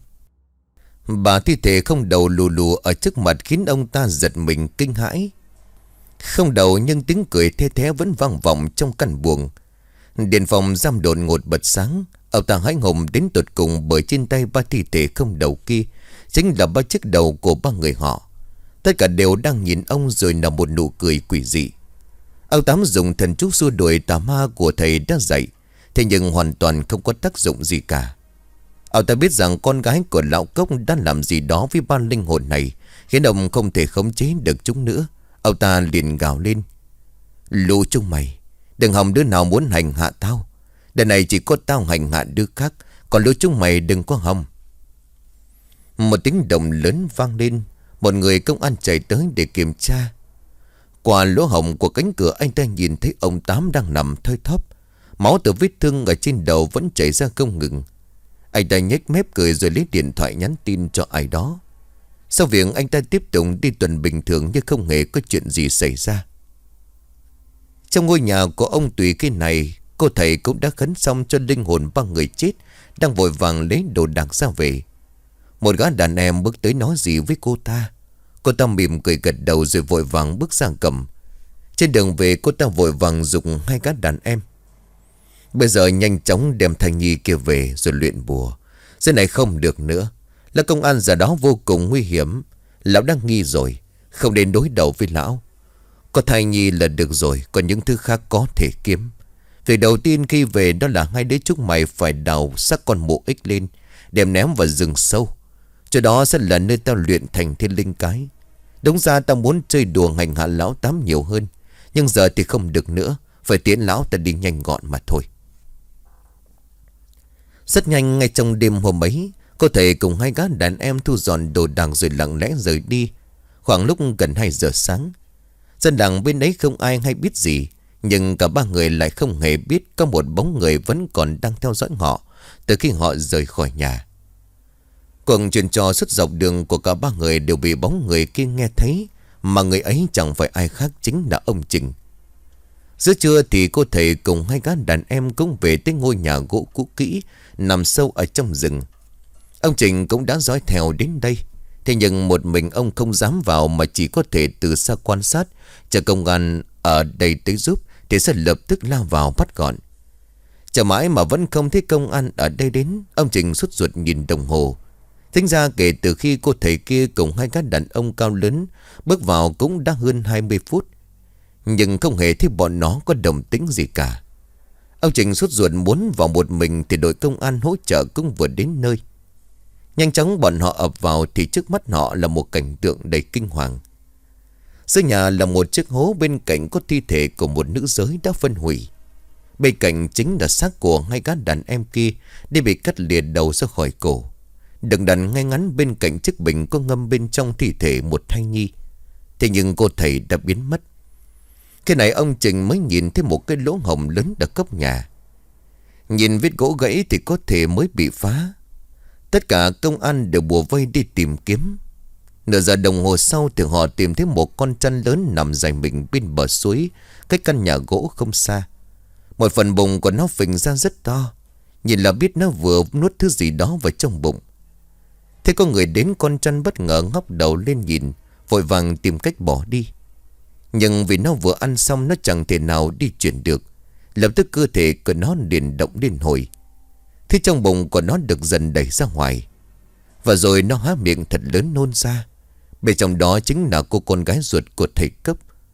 Bà thi thể không đầu lù lù ở trước mặt khiến ông ta giật mình kinh hãi. Không đầu nhưng tiếng cười the thé vẫn vang vọng trong căn buồng. Điện phòng giam đột ngột bật sáng. Ông ta hãi hùng đến tột cùng bởi trên tay ba thi thể không đầu kia chính là ba chiếc đầu của ba người họ. Tất cả đều đang nhìn ông rồi nở một nụ cười quỷ dị. Ông Tám dùng thần chú xua đuổi tà ma của thầy đã dạy, thế nhưng hoàn toàn không có tác dụng gì cả. Ông ta biết rằng con gái của lão Cốc đã làm gì đó với ba linh hồn này, khiến ông không thể khống chế được chúng nữa. Ông ta liền gào lên: Lũ chúng mày, đừng hòng đứa nào muốn hành hạ tao. Đợt này chỉ có tao hành hạ đứa khác, còn lũ chúng mày đừng có hòng. Một tiếng động lớn vang lên. Một người công an chạy tới để kiểm tra. Qua lỗ hổng của cánh cửa, anh ta nhìn thấy ông Tám đang nằm thoi thóp. Máu từ vết thương ở trên đầu vẫn chảy ra không ngừng. Anh ta nhếch mép cười rồi lấy điện thoại nhắn tin cho ai đó. Sau việc anh ta tiếp tục đi tuần bình thường như không hề có chuyện gì xảy ra. Trong ngôi nhà của ông Tùy cái này, cô thầy cũng đã khấn xong cho linh hồn ba người chết đang vội vàng lấy đồ đạc ra về. Một gã đàn em bước tới nói gì với cô ta. Cô ta mỉm cười gật đầu rồi vội vàng bước sang cầm. Trên đường về, cô ta vội vàng dùng hai gã đàn em. Bây giờ nhanh chóng đem thằng Nhi kia về rồi luyện bùa. Thế này không được nữa. Là công an giờ đó vô cùng nguy hiểm. Lão đang nghi rồi, không nên đối đầu với lão. Có thai Nhi là được rồi, còn những thứ khác có thể kiếm. Việc đầu tiên khi về đó là hai đứa chúng mày phải đào xác con mụ ích lên, đem ném vào rừng sâu. Chỗ đó sẽ là nơi tao luyện thành thiên linh cái. Đúng ra tao muốn chơi đùa hành hạ lão Tám nhiều hơn, nhưng giờ thì không được nữa. Phải tiến lão ta đi nhanh gọn mà thôi. Rất nhanh, ngay trong đêm hôm ấy, cô thầy cùng hai gã đàn em thu dọn đồ đạc rồi lặng lẽ rời đi. Khoảng lúc gần 2 giờ sáng, dân làng bên ấy không ai hay biết gì, nhưng cả ba người lại không hề biết có một bóng người vẫn còn đang theo dõi họ từ khi họ rời khỏi nhà. Cuộc chuyện trò suốt dọc đường của cả ba người đều bị bóng người kia nghe thấy, mà người ấy chẳng phải ai khác chính là ông Trình. Giữa trưa thì cô thầy cùng hai gã đàn em cũng về tới ngôi nhà gỗ cũ kỹ nằm sâu ở trong rừng. Ông Trình cũng đã dõi theo đến đây. Thế nhưng một mình ông không dám vào, mà chỉ có thể từ xa quan sát. Chờ công an ở đây tới giúp thì sẽ lập tức lao vào bắt gọn. Chờ mãi mà vẫn không thấy công an ở đây đến. Ông Trình sốt ruột nhìn đồng hồ. Tính ra kể từ khi cô thầy kia cùng hai gã đàn ông cao lớn bước vào cũng đã hơn 20 phút. Nhưng không hề thấy bọn nó có động tĩnh gì cả. Ông Trình sốt ruột muốn vào một mình thì đội công an hỗ trợ cũng vừa đến nơi. Nhanh chóng bọn họ ập vào thì trước mắt họ là một cảnh tượng đầy kinh hoàng. Dưới nhà là một chiếc hố, bên cạnh có thi thể của một nữ giới đã phân hủy. Bên cạnh chính là xác của hai gã đàn em kia đã bị cắt lìa đầu ra khỏi cổ. Được đặt ngay ngắn bên cạnh chiếc bình có ngâm bên trong thi thể một thai nhi. Thế nhưng cô thầy đã biến mất. Cái này ông Trình mới nhìn thấy một cái lỗ hổng lớn ở góc nhà. Nhìn vết gỗ gãy thì có thể mới bị phá. Tất cả công an đều bùa vây đi tìm kiếm. Nửa giờ đồng hồ sau thì họ tìm thấy một con trăn lớn nằm dài mình bên bờ suối, cách căn nhà gỗ không xa. Một phần bụng của nó phình ra rất to, nhìn là biết nó vừa nuốt thứ gì đó vào trong bụng. Thế có người đến, con trăn bất ngờ ngóc đầu lên nhìn, vội vàng tìm cách bỏ đi. Nhưng vì nó vừa ăn xong, nó chẳng thể nào đi chuyển được. Lập tức cơ thể của nó liền động lên hồi. Thế trong bụng của nó được dần đẩy ra ngoài. Và rồi nó há miệng thật lớn nôn ra. Bên trong đó chính là cô con gái ruột của thầy cấp.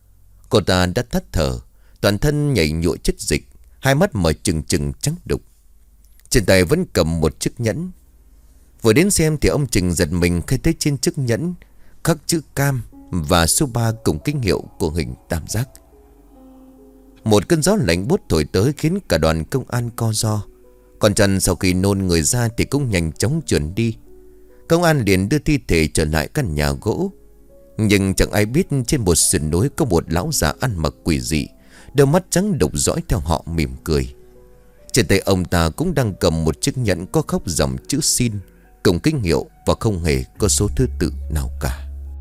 Cô ta đã tắt thở, toàn thân nhảy nhụa chất dịch, hai mắt mở trừng trừng trắng đục. Trên tay vẫn cầm một chiếc nhẫn. Vừa đến xem thì ông Trình giật mình khi thấy trên chiếc nhẫn khắc chữ cam và số 3 cùng ký hiệu của hình tam giác. Một cơn gió lạnh buốt thổi tới khiến cả đoàn công an co ro. Con trăn sau khi nôn người ra thì cũng nhanh chóng chuyển đi. Công an liền đưa thi thể trở lại căn nhà gỗ. Nhưng chẳng ai biết trên một sườn núi có một lão già ăn mặc quỷ dị, đôi mắt trắng đục dõi theo họ mỉm cười. Trên tay ông ta cũng đang cầm một chiếc nhẫn có khắc dòng chữ xin cùng ký hiệu và không hề có số thứ tự nào cả.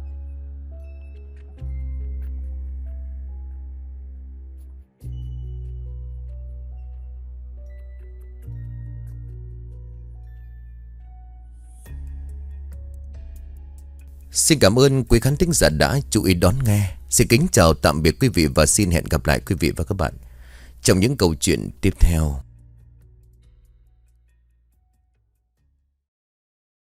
Xin cảm ơn quý khán thính giả đã chú ý đón nghe. Xin kính chào tạm biệt quý vị và xin hẹn gặp lại quý vị và các bạn trong những câu chuyện tiếp theo.